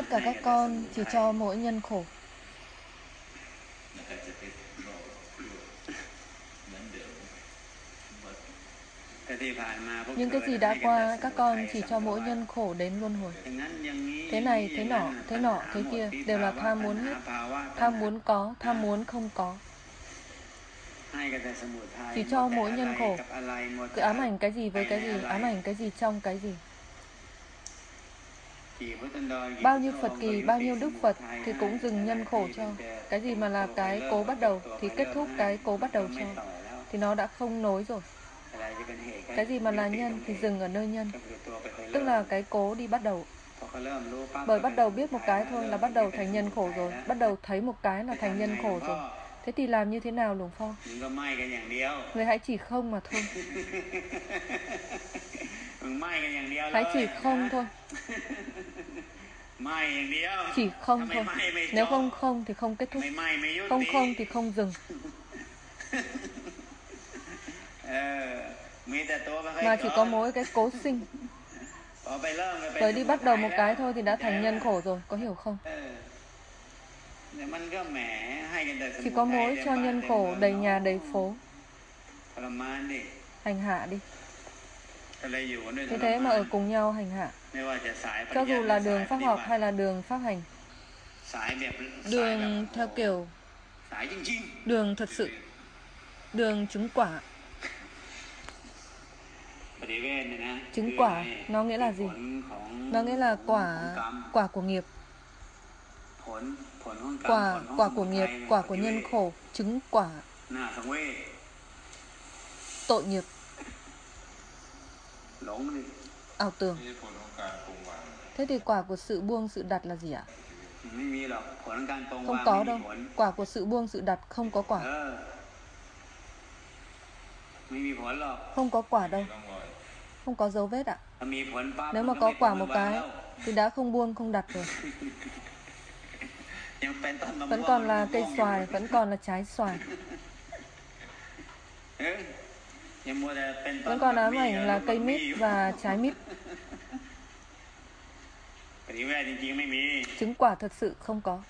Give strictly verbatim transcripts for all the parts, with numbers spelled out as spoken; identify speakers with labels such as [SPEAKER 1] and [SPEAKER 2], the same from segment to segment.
[SPEAKER 1] cả các con chỉ cho mỗi nhân khổ. Nhưng cái gì đã qua, các con chỉ cho mỗi nhân khổ đến luân hồi. Thế này, thế nọ, thế nọ, thế kia đều là tham muốn hết. Tham muốn có, tham muốn không có. Chỉ cho mỗi nhân khổ. Cứ ám ảnh cái gì với cái gì, ám ảnh cái gì trong cái gì. Bao nhiêu Phật kỳ, bao nhiêu Đức Phật thì cũng dừng nhân khổ cho. Cái gì mà là cái cố bắt đầu thì kết thúc cái cố bắt đầu cho. Thì nó đã không nối rồi. Cái gì mà là nhân thì dừng ở nơi nhân. Tức là cái cố đi bắt đầu. Bởi bắt đầu biết một cái thôi là bắt đầu thành nhân khổ rồi. Bắt đầu thấy một cái là thành nhân khổ rồi. Thế thì làm như thế nào Luồng Pho? Người hãy chỉ không mà thôi. Hãy chỉ không thôi. Chỉ không thôi. Nếu không không thì không kết thúc. Không không thì không dừng. Mà chỉ có mỗi cái cố sinh. Tới đi bắt đầu một cái thôi thì đã thành nhân khổ rồi, có hiểu không? Chỉ có mỗi cho nhân khổ đầy nhà đầy phố. Hành hạ đi. Thế thế mà ở cùng nhau hành hạ. Cho dù là đường pháp học hay là đường pháp hành. Đường theo kiểu đường thật sự. Đường chứng quả. Chứng quả nó nghĩa là gì? Nó nghĩa là quả quả của nghiệp. Quả quả của nghiệp, quả của nhân khổ, chứng quả tội nghiệp. Ảo tưởng. Thế thì quả của sự buông sự đặt là gì ạ? Không có đâu. Quả của sự buông sự đặt không có quả. Không có quả đâu. Không có dấu vết ạ. Nếu mà có quả một cái thì đã không buông không đặt rồi. Vẫn còn là cây xoài, vẫn còn là trái xoài. Vẫn còn ám ảnh là cây mít và trái mít. Chứng quả thật sự không có.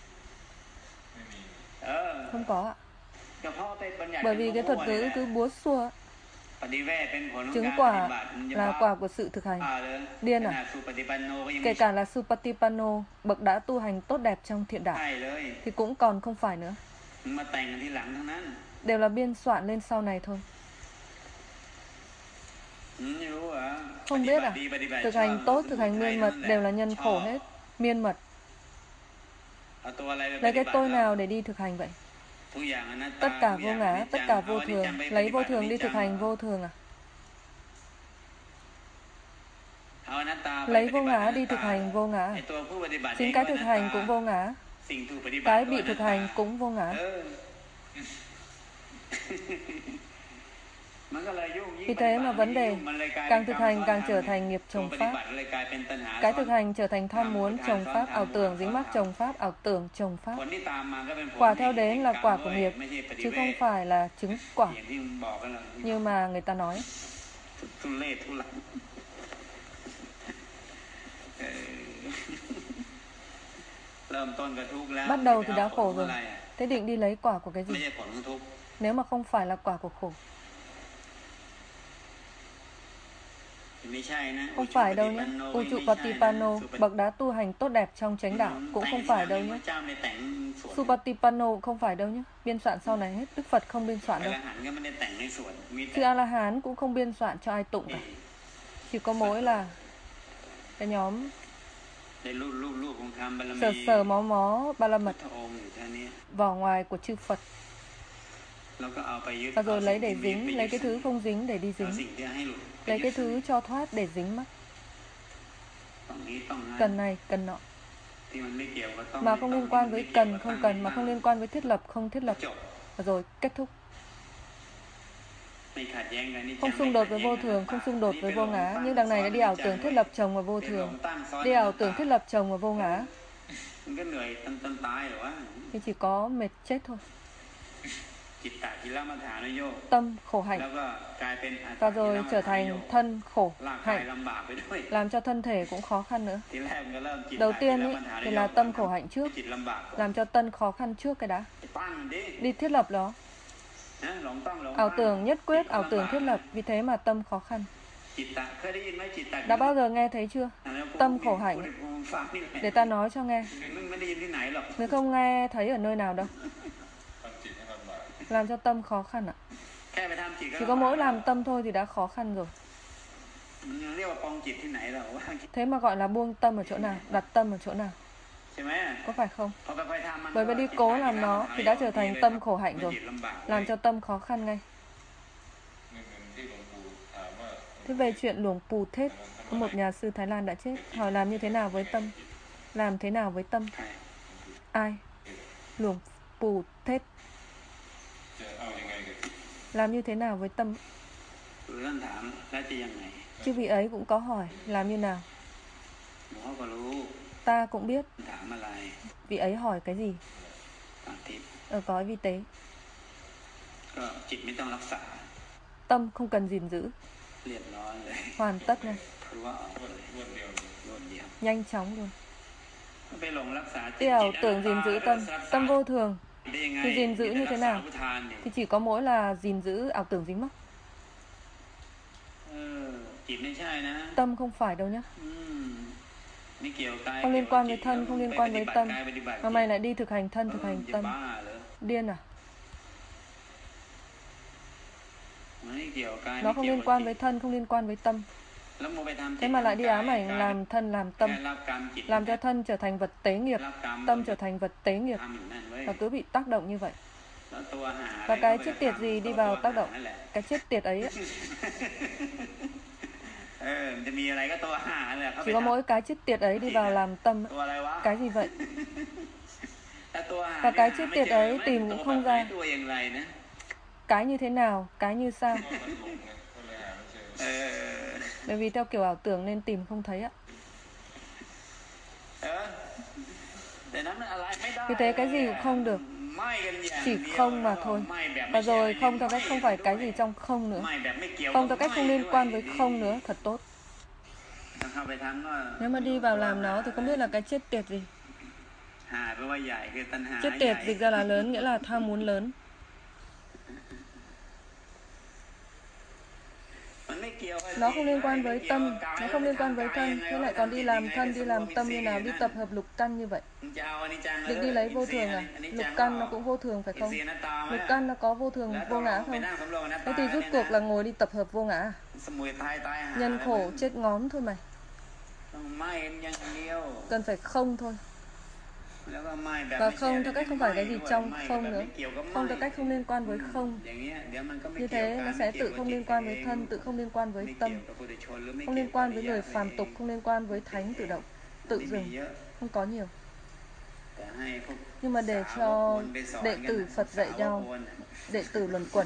[SPEAKER 1] Không có ạ. Bởi vì cái thuật ngữ cứ búa xua. Chứng quả là quả của sự thực hành. Điên à? Kể cả là Supatipanno, bậc đã tu hành tốt đẹp trong thiện đạo, thì cũng còn không phải nữa. Đều là biên soạn lên sau này thôi. Không biết à? Thực hành tốt, thực hành miên mật đều là nhân khổ hết. Miên mật. Lấy cái tôi nào để đi thực hành vậy? Tất cả vô ngã, tất cả vô thường. Lấy vô thường đi thực hành vô thường à? Lấy vô ngã đi thực hành vô ngã. Chính cái thực hành cũng vô ngã. Cái bị thực hành cũng vô ngã. Vì thế mà vấn đề càng thực hành càng trở thành nghiệp chồng pháp. Cái thực hành trở thành tham muốn chồng pháp, ảo tưởng dính mắc chồng pháp, ảo tưởng chồng pháp. Quả theo đến là quả của nghiệp, chứ không phải là chứng quả như mà người ta nói. Bắt đầu thì đã khổ rồi. Thế định đi lấy quả của cái gì? Nếu mà không phải là quả của khổ. Không phải đâu nhé. Ujjupatipanno, bậc đã tu hành tốt đẹp trong chánh đạo, cũng không phải đâu nhé. Supatipanno cũng không phải đâu nhé. Biên soạn sau này hết. Đức Phật không biên soạn đâu. Chư A-la-hán cũng không biên soạn cho ai tụng cả. Chỉ có mỗi là cái nhóm sờ sờ mó mó ba la mật vỏ ngoài của chư Phật. Và rồi lấy để dính, lấy cái thứ không dính để đi dính. Lấy cái thứ cho thoát để dính mắc. Cần này, cần nọ. Mà không liên quan với cần, không cần, mà không liên quan với thiết lập, không thiết lập. Và rồi kết thúc. Không xung đột với vô thường, không xung đột với vô ngã. Nhưng đằng này đã đi ảo tưởng thiết lập chồng và vô thường. Đi ảo tưởng thiết lập chồng và vô ngã. Thì chỉ có mệt chết thôi. tâm khổ hạnh, và rồi trở thành thân khổ hạnh, làm cho thân thể cũng khó khăn nữa. Đầu tiên ý, thì là tâm khổ hạnh trước, làm cho thân khó khăn trước cái đã. Đi thiết lập đó. Ảo tưởng nhất quyết, ảo tưởng thiết lập, vì thế mà tâm khó khăn. Đã bao giờ nghe thấy chưa? Tâm khổ hạnh. Để ta nói cho nghe. Nếu không nghe thấy ở nơi nào đâu. Làm cho tâm khó khăn ạ. Chỉ có mỗi làm tâm thôi thì đã khó khăn rồi. Thế mà gọi là buông tâm ở chỗ nào? Đặt tâm ở chỗ nào? Có phải không? Bởi vì đi cố làm nó thì đã trở thành tâm khổ hạnh rồi. Làm cho tâm khó khăn ngay. Thế về chuyện Luồng Pù Thết, có một nhà sư Thái Lan đã chết. Hỏi làm như thế nào với tâm? Làm thế nào với tâm? Ai? Luồng Pù Thết. Làm như thế nào với tâm? Chứ vị ấy cũng có hỏi làm như nào. Ta cũng biết. Vị ấy hỏi cái gì? Ở cõi vi tế. Tâm không cần gìn giữ. Hoàn tất ngay. Nhanh chóng luôn. Cái ảo tưởng gìn giữ tâm. Tâm vô thường thì gìn giữ như thế nào? Thì chỉ có mỗi là gìn giữ ảo tưởng dính mắc. Tâm không phải đâu nhá. Không liên quan với thân, không liên quan với tâm. Mà mày lại đi thực hành thân, thực hành tâm. Điên à? Nó không liên quan với thân, không liên quan với tâm. Thế mà lại đi ám ảnh làm thân, làm tâm. Làm cho thân trở thành vật tế nghiệp, tâm trở thành vật tế nghiệp. Và cứ bị tác động như vậy. Và cái chết tiệt gì đi vào tác động? Cái chết tiệt ấy. Chỉ có mỗi cái chết tiệt ấy đi vào làm tâm. Cái gì vậy? Và cái chết tiệt ấy tìm cũng không ra. Cái như thế nào? Cái như sao? Bởi vì theo kiểu ảo tưởng nên tìm không thấy ạ. Vì thế cái gì cũng không được. Chỉ không mà thôi. Và rồi không theo cách không phải cái gì trong không nữa. Không theo cách không liên quan với không nữa. Thật tốt. Nếu mà đi vào làm nó thì không biết là cái chết tiệt gì. Chết tiệt dịch ra là lớn, nghĩa là tham muốn lớn. Nó không liên quan với tâm, nó không liên quan với thân. Thế lại còn đi làm thân, đi làm tâm như nào? Đi tập hợp lục căn như vậy. Định đi lấy vô thường à? Lục căn nó cũng vô thường phải không? Lục căn nó có vô thường, vô ngã không? Thế thì rút cuộc là ngồi đi tập hợp vô ngã. Nhân khổ chết ngóm thôi mày. Cần phải không thôi. Và không theo cách không phải cái gì trong không nữa. Không theo cách không liên quan với không. Như thế nó sẽ tự không liên quan với thân, tự không liên quan với tâm. Không liên quan với người phàm tục, không liên quan với thánh tự động, tự dừng. Không có nhiều. Nhưng mà để cho đệ tử Phật dạy nhau, đệ tử luẩn quẩn.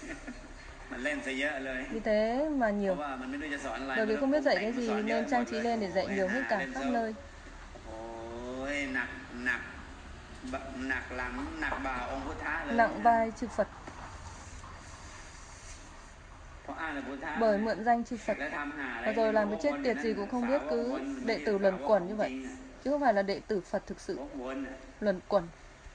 [SPEAKER 1] Vì thế mà nhiều. Bởi vì không biết dạy cái gì nên trang trí lên để dạy nhiều hết cả khắp nơi. Nặng vai chư Phật. Bởi mượn danh chư Phật. Và rồi làm cái chết tiệt gì cũng không biết, cứ đệ tử luẩn quẩn như vậy. Chứ không phải là đệ tử Phật thực sự. Luẩn quẩn.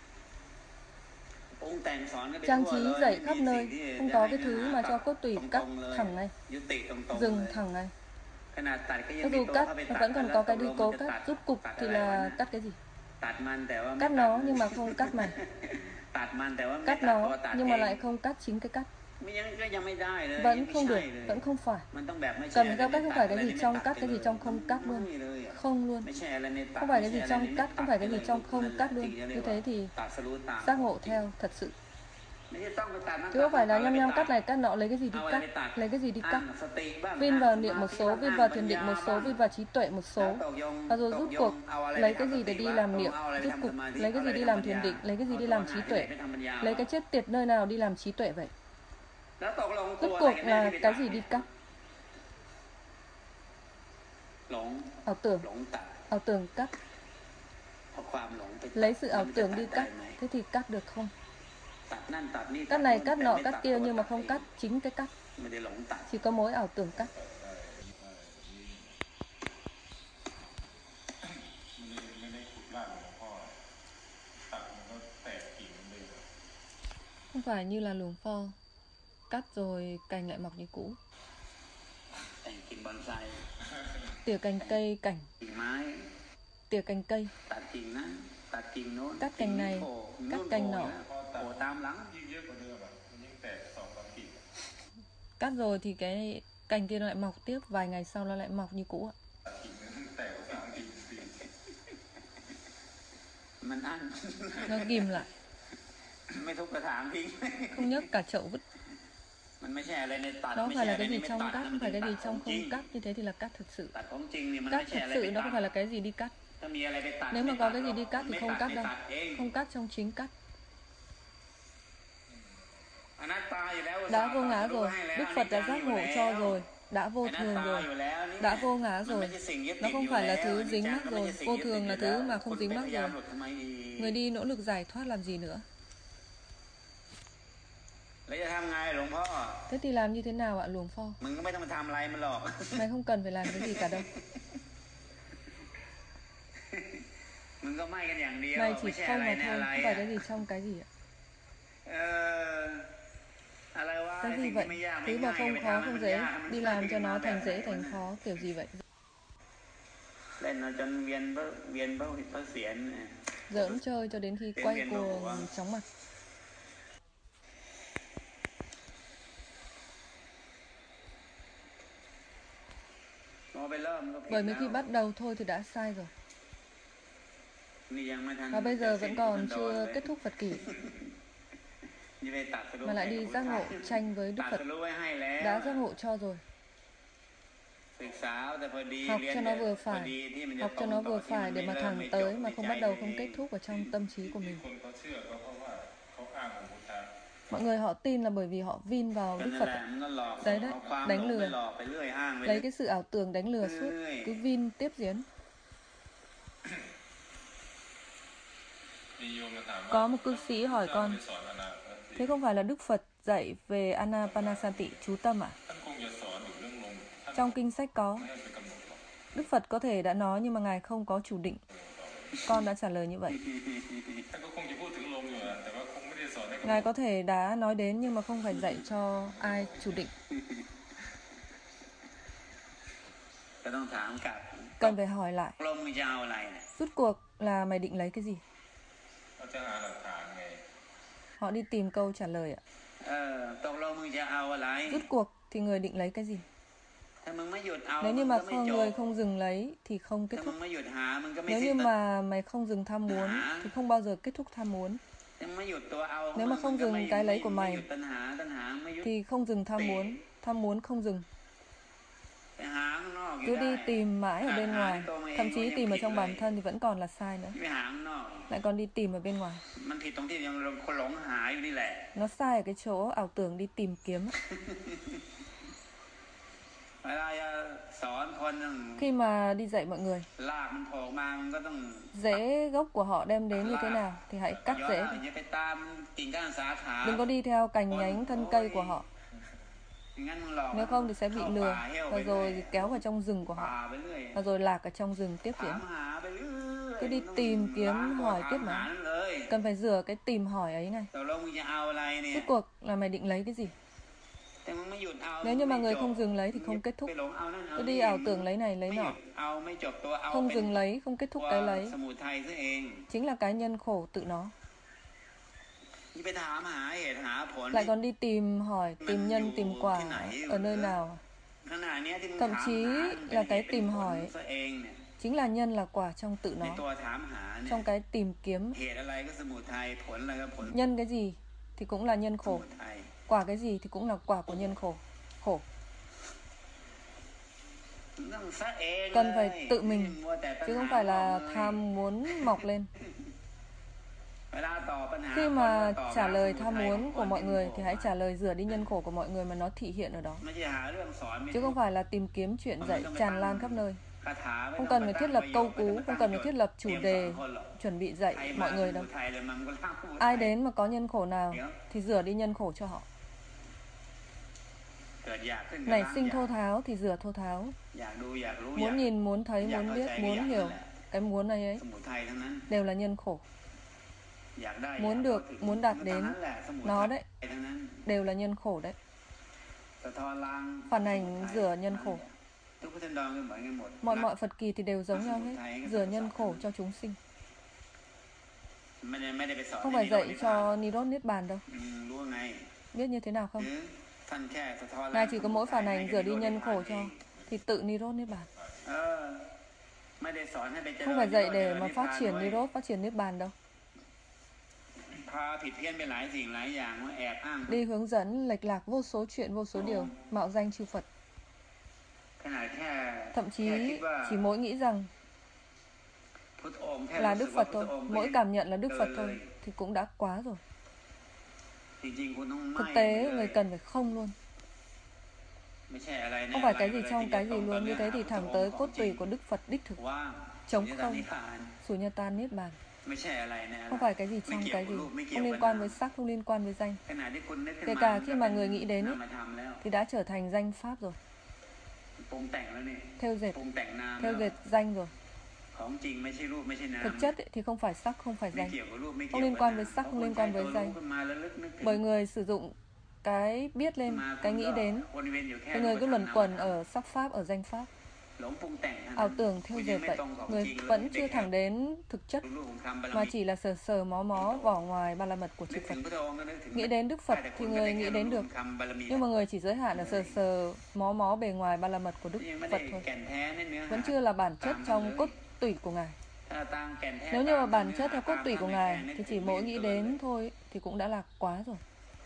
[SPEAKER 1] Trang trí dạy khắp nơi. Không có cái thứ mà cho cốt tủy cắt thẳng ngay. Dừng thẳng ngay. Cho dù cắt, nó vẫn còn có cái đi cố cắt. Giúp cục thì là cắt cái gì? Cắt nó nhưng mà không cắt mày. Cắt nó nhưng mà lại không cắt chính cái cắt. Vẫn không được, vẫn không phải. Cần theo cách không phải cái gì trong cắt, cái gì trong không cắt luôn. Không luôn. Không phải cái gì trong cắt, không phải cái gì trong không cắt luôn. Như thế thì giác ngộ theo thật sự. Chứ không phải là nhăm nhăm cắt này cắt nọ, lấy cái gì đi cắt, lấy cái gì đi cắt. Vin vào niệm một số, vin vào thiền định một số, vin vào trí tuệ một số. Và rồi rút cuộc lấy cái gì để đi làm niệm, rút cuộc lấy cái gì đi làm thiền định, lấy cái gì đi làm trí tuệ. Lấy cái chết tiệt nơi nào đi làm trí tuệ vậy? Rút cuộc là cái gì đi cắt? Ảo tưởng. Ảo tưởng cắt. Lấy sự ảo tưởng đi cắt. Thế thì cắt được không? Cắt này, cắt nọ, cắt kia nhưng mà không cắt chính cái cắt. Chỉ có mỗi ảo tưởng cắt. Không phải như là luồng pho, cắt rồi cành lại mọc như cũ. Tỉa cành cây cảnh, tỉa cành cây, cắt cành này, cắt cành nọ. Cắt rồi thì cái cành kia nó lại mọc tiếp, vài ngày sau nó lại mọc như cũ ạ. Nó ghim lại, không nhấc cả chậu vứt. Nó không phải là cái gì trong cắt, không phải cái gì trong không cắt, như thế thì là cắt thực sự. Cắt thực sự nó không phải là cái gì đi cắt. Nếu mà có cái gì đi cắt thì không cắt đâu, không cắt trong chính cắt. Đã vô ngã rồi, Đức Phật đã giác ngộ cho rồi, đã vô thường rồi, đã vô ngã rồi. Nó không phải là thứ dính mắc rồi, vô thường là thứ mà không dính mắc rồi. Người đi nỗ lực giải thoát làm gì nữa? Thế thì làm như thế nào ạ Luồng Pho? Mày không cần phải làm cái gì cả đâu. Mày chỉ không mà thôi, không phải cái gì trong cái gì ạ. Cái gì vậy? Thứ mà không khó không dễ, đi làm cho nó thành dễ thành khó, kiểu gì vậy? Giỡn chơi cho đến khi quay cuồng chóng mặt. Bởi mấy khi bắt đầu thôi thì đã sai rồi. Và bây giờ vẫn còn chưa kết thúc Phật kỷ, mà lại đi giác ngộ tranh với Đức Phật. Đã giác ngộ cho rồi. Học cho nó vừa phải, học cho nó vừa phải để mà thẳng tới, mà không bắt đầu không kết thúc ở trong tâm trí của mình. Mọi người họ tin là bởi vì họ vin vào Đức Phật. Đấy đấy, đánh lừa. Lấy cái sự ảo tưởng đánh lừa suốt, cứ vin tiếp diễn. Có một cư sĩ hỏi con, thế không phải là Đức Phật dạy về Anapanasati, chú tâm à? Trong kinh sách có. Đức Phật có thể đã nói nhưng mà Ngài không có chủ định. Con đã trả lời như vậy. Ngài có thể đã nói đến nhưng mà không phải dạy cho ai chủ định. Cần phải hỏi lại. Rốt cuộc là mày định lấy cái gì? Họ đi tìm câu trả lời ạ. Rốt cuộc thì người định lấy cái gì? Nếu như mà không, người không dừng lấy thì không kết thúc. Nếu như mà mày không dừng tham muốn thì không bao giờ kết thúc tham muốn. Nếu mà không dừng cái lấy của mày thì không dừng tham muốn, tham muốn không dừng. Cứ đi tìm mãi ở bên ngoài, thậm chí tìm ở trong bản thân thì vẫn còn là sai nữa. Lại còn đi tìm ở bên ngoài. Nó sai ở cái chỗ ảo tưởng đi tìm kiếm. Khi mà đi dạy mọi người, rễ gốc của họ đem đến như thế nào thì hãy cắt rễ. Đừng có đi theo cành nhánh thân cây của họ. Nếu không thì sẽ bị lừa, và rồi kéo vào trong rừng của họ, và rồi lạc ở trong rừng tiếp diễn. Cứ đi tìm kiếm hỏi tiếp mà. Cần phải rửa cái tìm hỏi ấy này. Rốt cuộc là mày định lấy cái gì? Nếu như mà người không dừng lấy thì không kết thúc. Cứ đi ảo tưởng lấy này lấy nọ. Không dừng lấy, không kết thúc cái lấy. Chính là cái nhân khổ tự nó. Lại còn đi tìm hỏi, tìm nhân, tìm quả ở nơi nào. Thậm chí là cái tìm hỏi chính là nhân là quả trong tự nó. Trong cái tìm kiếm, nhân cái gì thì cũng là nhân khổ, quả cái gì thì cũng là quả của nhân khổ. Khổ. Cần phải tự mình, chứ không phải là tham muốn mọc lên. Khi mà trả lời tham muốn của mọi người thì hãy trả lời rửa đi nhân khổ của mọi người mà nó thị hiện ở đó. Chứ không phải là tìm kiếm chuyện dạy tràn lan khắp nơi. Không cần phải thiết lập câu cú, không cần phải thiết lập chủ đề, chuẩn bị dạy mọi người đâu. Ai đến mà có nhân khổ nào thì rửa đi nhân khổ cho họ. Nảy sinh thô tháo thì rửa thô tháo. Muốn nhìn, muốn thấy, muốn biết, muốn hiểu, cái muốn này ấy đều là nhân khổ. Muốn được, muốn đạt đến nó đấy, đều là nhân khổ đấy. Phản ảnh rửa nhân khổ. Mọi mọi Phật kỳ thì đều giống nhau hết, rửa nhân khổ cho chúng sinh. Không phải dạy cho Nirodha Niết Bàn đâu. Biết như thế nào không? Ngài chỉ có mỗi phản ảnh rửa đi nhân khổ cho thì tự Nirodha Niết Bàn. Không phải dạy để mà phát triển Nirodha, phát triển Niết Bàn đâu. Đi hướng dẫn lệch lạc vô số chuyện, vô số điều, mạo danh chư Phật. Thậm chí chỉ mỗi nghĩ rằng là Đức Phật thôi, mỗi cảm nhận là Đức Phật thôi thì cũng đã quá rồi. Thực tế người cần phải không luôn. Không phải cái gì trong cái gì luôn. Như thế thì thẳng tới cốt tủy của Đức Phật đích thực, trống không, Sunyata Niết Bàn. Không phải cái gì trong cái gì, không liên quan với sắc, không liên quan với danh. Kể cả khi mà người nghĩ đến ấy, thì đã trở thành danh pháp rồi, theo dệt, theo dệt danh rồi. Thực chất ấy, thì không phải sắc, không phải danh, không liên quan với sắc, không liên quan với danh. Bởi người sử dụng cái biết lên, cái nghĩ đến, thì người cứ luẩn quẩn ở sắc pháp, ở danh pháp, ảo tưởng theo dệt vậy. Người vẫn chưa thẳng đến thực chất, mà chỉ là sờ sờ mó mó vỏ ngoài ba la mật của chư Phật. Nghĩ đến Đức Phật thì người nghĩ đến được, nhưng mà người chỉ giới hạn ở sờ sờ mó mó bề ngoài ba la mật của Đức Phật thôi, vẫn chưa là bản chất trong cốt tủy của Ngài. Nếu như mà bản chất theo cốt tủy của Ngài thì chỉ mỗi nghĩ đến thôi thì cũng đã là quá rồi.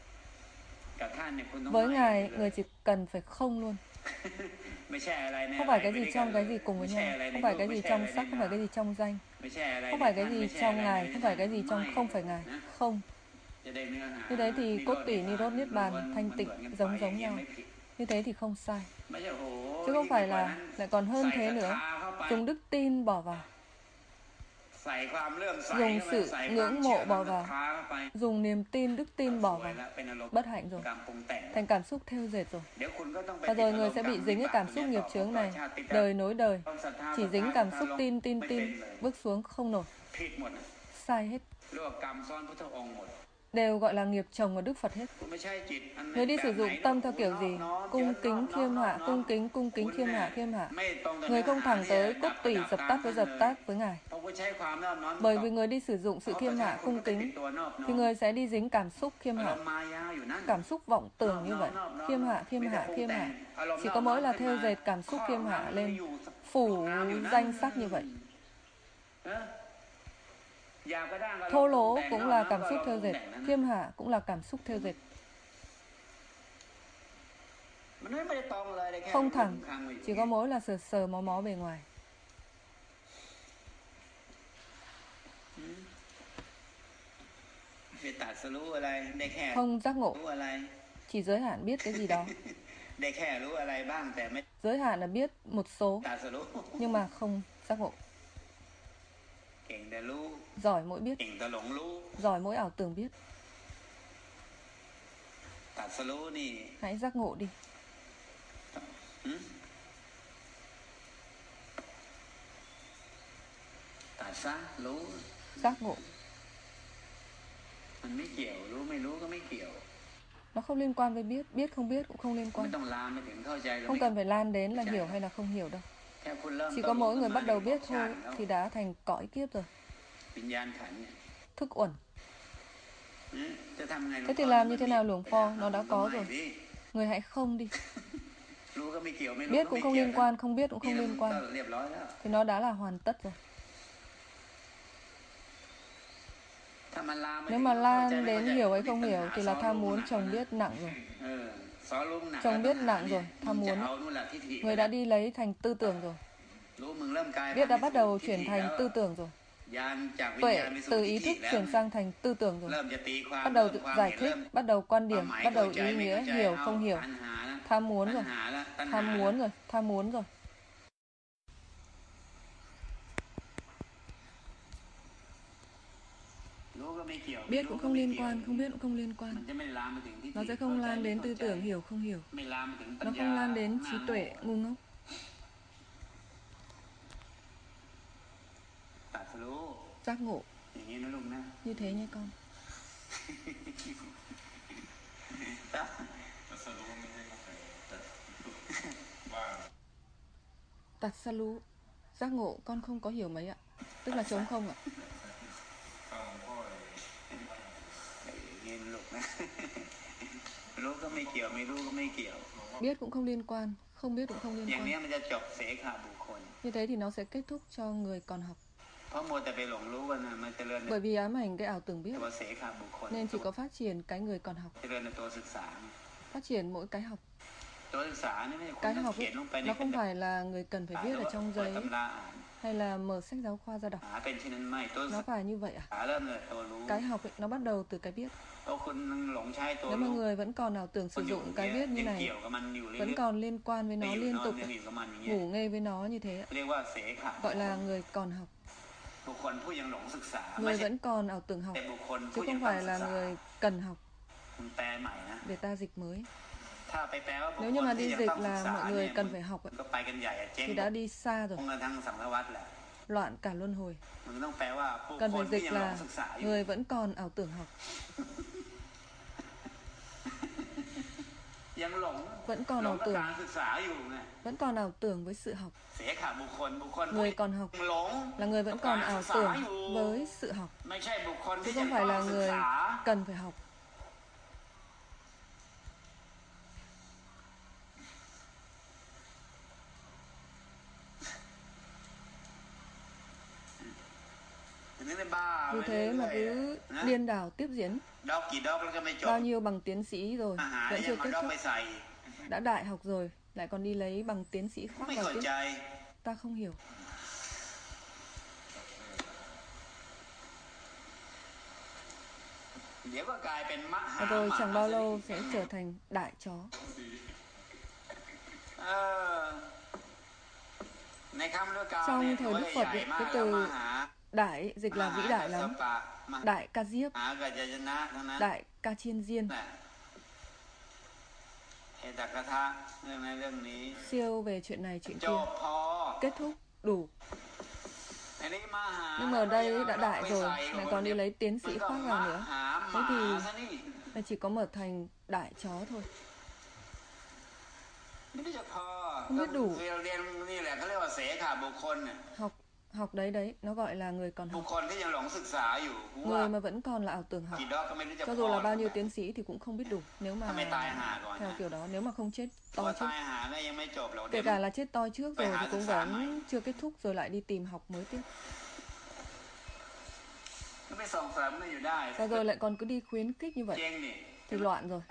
[SPEAKER 1] Với Ngài, người chỉ cần phải không luôn. Không phải cái gì trong cái gì cùng với nhau, không phải cái gì trong sắc, không phải cái gì trong danh, không phải cái gì trong Ngài, không phải cái gì trong không phải Ngài, không. Như thế thì cốt tủy Nirodha Niết Bàn thanh tịnh giống giống nhau. Như thế thì không sai. Chứ không phải là lại còn hơn thế nữa. Dùng đức tin bỏ vào, dùng sự ngưỡng mộ bỏ vào, dùng niềm tin, đức tin bỏ vào, bất hạnh rồi, thành cảm xúc theo dệt rồi. Và rồi người sẽ bị dính cái cảm xúc nghiệp chướng này, đời nối đời, chỉ dính cảm xúc tin, tin, tin, bước xuống không nổi. Sai hết. Đều gọi là nghiệp chồng của Đức Phật hết. Người đi sử dụng tâm theo kiểu gì? Cung kính khiêm hạ, cung kính, cung kính khiêm hạ, khiêm hạ. Người không thẳng tới cốt tủy dập tắt với dập tắt với Ngài. Bởi vì người đi sử dụng sự khiêm hạ, cung kính, thì người sẽ đi dính cảm xúc khiêm hạ, cảm xúc vọng tưởng như vậy. Khiêm hạ, khiêm hạ, khiêm hạ. Chỉ có mỗi là theo dệt cảm xúc khiêm hạ lên, phủ danh sắc như vậy. Thô lỗ cũng là cảm xúc theo dệt, khiêm hạ cũng là cảm xúc theo dệt. Không thẳng, chỉ có mỗi là sờ sờ mó mó bề ngoài. Không giác ngộ, chỉ giới hạn biết cái gì đó. Giới hạn là biết một số, nhưng mà không giác ngộ. Giỏi mỗi biết, giỏi mỗi ảo tưởng biết. Hãy giác ngộ đi. Giác ngộ. Nó không liên quan với biết, biết không biết cũng không liên quan. Không cần phải lan đến là hiểu hay là không hiểu đâu. Chỉ có mỗi người bắt đầu biết thôi thì đã thành cõi kiếp rồi. Thức uẩn. Thế thì làm như thế nào Luồng Pho? Nó đã có rồi. Người hãy không đi. Biết cũng không liên quan, không biết cũng không liên quan. Thì nó đã là hoàn tất rồi. Nếu mà lan đến hiểu hay không hiểu thì là tham muốn chồng biết nặng rồi. Chồng biết nặng rồi, tham muốn. Người đã đi lấy thành tư tưởng rồi. Biết đã bắt đầu chuyển thành tư tưởng rồi. Tuệ từ ý thức chuyển sang thành tư tưởng rồi. Bắt đầu giải thích, bắt đầu quan điểm, bắt đầu ý nghĩa, hiểu không hiểu. Tham muốn rồi, tham muốn rồi, tham muốn rồi. Biết cũng không liên quan, không biết cũng không liên quan. Nó sẽ không lan đến tư tưởng hiểu không hiểu. Nó không lan đến trí tuệ ngu ngốc. Giác ngộ. Như thế nha con. Tạt xa lú. Giác ngộ con không có hiểu mấy ạ. Tức là trống không ạ. Biết cũng không liên quan, không biết cũng không liên quan. Như thế thì nó sẽ kết thúc cho người còn học. Bởi vì ám ảnh cái ảo tưởng biết, nên chỉ có phát triển cái người còn học. Phát triển mỗi cái học. Cái học ấy, nó không phải là người cần phải viết ở trong giấy hay là mở sách giáo khoa ra đọc. Nó phải như vậy à? Cái học ấy, nó bắt đầu từ cái biết. Nếu mà người vẫn còn ảo tưởng sử dụng cái biết như này, vẫn còn liên quan với nó liên tục, ngủ nghe với nó như thế, gọi là người còn học. Người vẫn còn ảo tưởng học, chứ không phải là người cần học. Để ta dịch mới. Nếu như mà đi dịch là mọi người cần phải học ấy, thì đã đi xa rồi, loạn cả luân hồi. Cần phải dịch là người vẫn còn ảo tưởng học. Vẫn còn ảo tưởng, vẫn còn ảo tưởng với sự học. Người còn học là người vẫn còn ảo tưởng với sự học, chứ không phải là người cần phải học. Như thế mà cứ điên đảo tiếp diễn. Bao nhiêu bằng tiến sĩ rồi, vẫn chưa kết thúc. Đã đại học rồi, lại còn đi lấy bằng tiến sĩ khoác vào tiếp. Ta không hiểu. Và rồi chẳng bao lâu sẽ trở thành đại chó. Trong thời Đức Phật ấy, cái từ đại ấy, dịch là vĩ đại lắm. Đại ca diếp, đại ca chiên diên. Siêu về chuyện này chuyện kia. Kết thúc, đủ. Nhưng mà ở đây đã đại rồi, lại còn đi lấy tiến sĩ khoác vào nữa. Thế thì là chỉ có mở thành đại chó thôi. Không biết đủ. Học học đấy đấy, nó gọi là người còn học. Người mà vẫn còn là ảo tưởng học. Cho dù là bao nhiêu tiến sĩ thì cũng không biết đủ. Nếu mà theo kiểu đó, nếu mà không chết to trước. Kể cả là chết to trước rồi thì cũng vẫn chưa kết thúc, rồi lại đi tìm học mới tiếp. Và rồi lại còn cứ đi khuyến khích như vậy thì loạn rồi.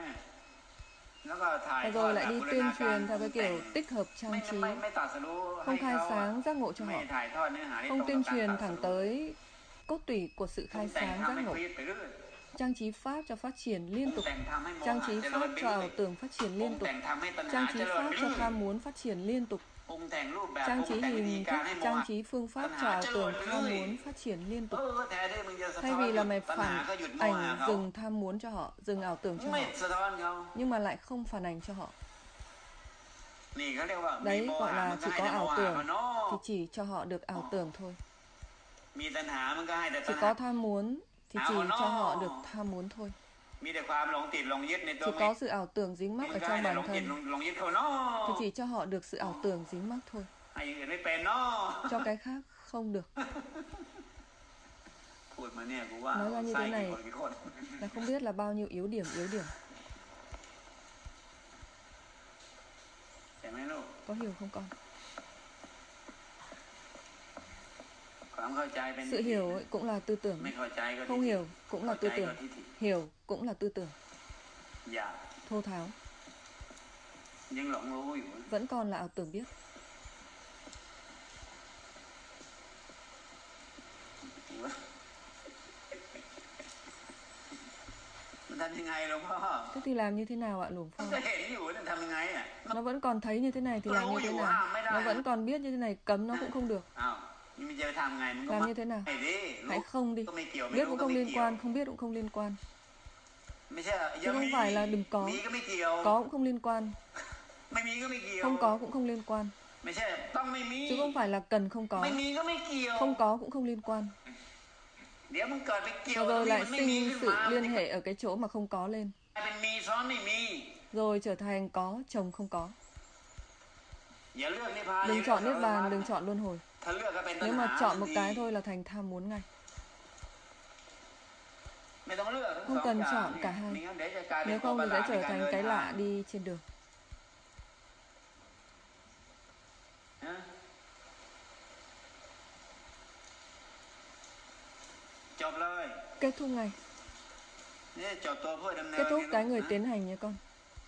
[SPEAKER 1] Và rồi lại đi tuyên truyền theo cái kiểu tích hợp trang trí, không khai sáng giác ngộ cho họ, không tuyên truyền thẳng tới cốt tủy của sự khai sáng giác ngộ. Trang trí pháp cho phát triển liên tục, trang trí pháp cho ảo tưởng phát triển liên tục, trang trí pháp cho tham muốn phát triển liên tục, trang trí hình thức, trang trí phương pháp cho ảo tưởng tham muốn phát triển liên tục. Thay vì là mày phản ảnh dừng tham muốn cho họ, dừng ảo tưởng cho họ, nhưng mà lại không phản ảnh cho họ. Đấy gọi là chỉ có ảo tưởng thì chỉ cho họ được ảo tưởng thôi. Chỉ có tham muốn thì chỉ cho họ được tham muốn thôi. Chỉ có sự ảo tưởng dính mắc ở trong bản thân thì chỉ cho họ được sự ảo tưởng dính mắc thôi. Cho cái khác không được. Nói ra như thế này là không biết là bao nhiêu yếu điểm yếu điểm. Có hiểu không con? Sự hiểu ấy cũng là tư tưởng. Không hiểu cũng là tư tưởng. Hiểu cũng là tư tưởng. Thô tháo. Vẫn còn là ảo tưởng biết. Thế thì làm như thế nào ạ Luồng Phong? Nó vẫn còn thấy như thế này thì làm như thế nào? Nó vẫn còn biết như thế này, cấm nó cũng không được. Làm như thế nào? Hãy không đi. Biết cũng không liên quan, không biết cũng không liên quan. Chứ không phải là đừng có. Có cũng không liên quan. Không có cũng không liên quan. Chứ không phải là cần không có. Không có cũng không liên quan. Và rồi lại sinh sự liên hệ ở cái chỗ mà không có lên. Rồi trở thành có, chồng không có. Đừng chọn Niết Bàn, đừng chọn luân hồi. Nếu mà chọn một cái thôi là thành tham muốn ngay. Không cần chọn cả hai. Nếu không thì sẽ trở thành cái lạ đi trên đường. Kết thúc ngay. Kết thúc cái người tiến hành nha con.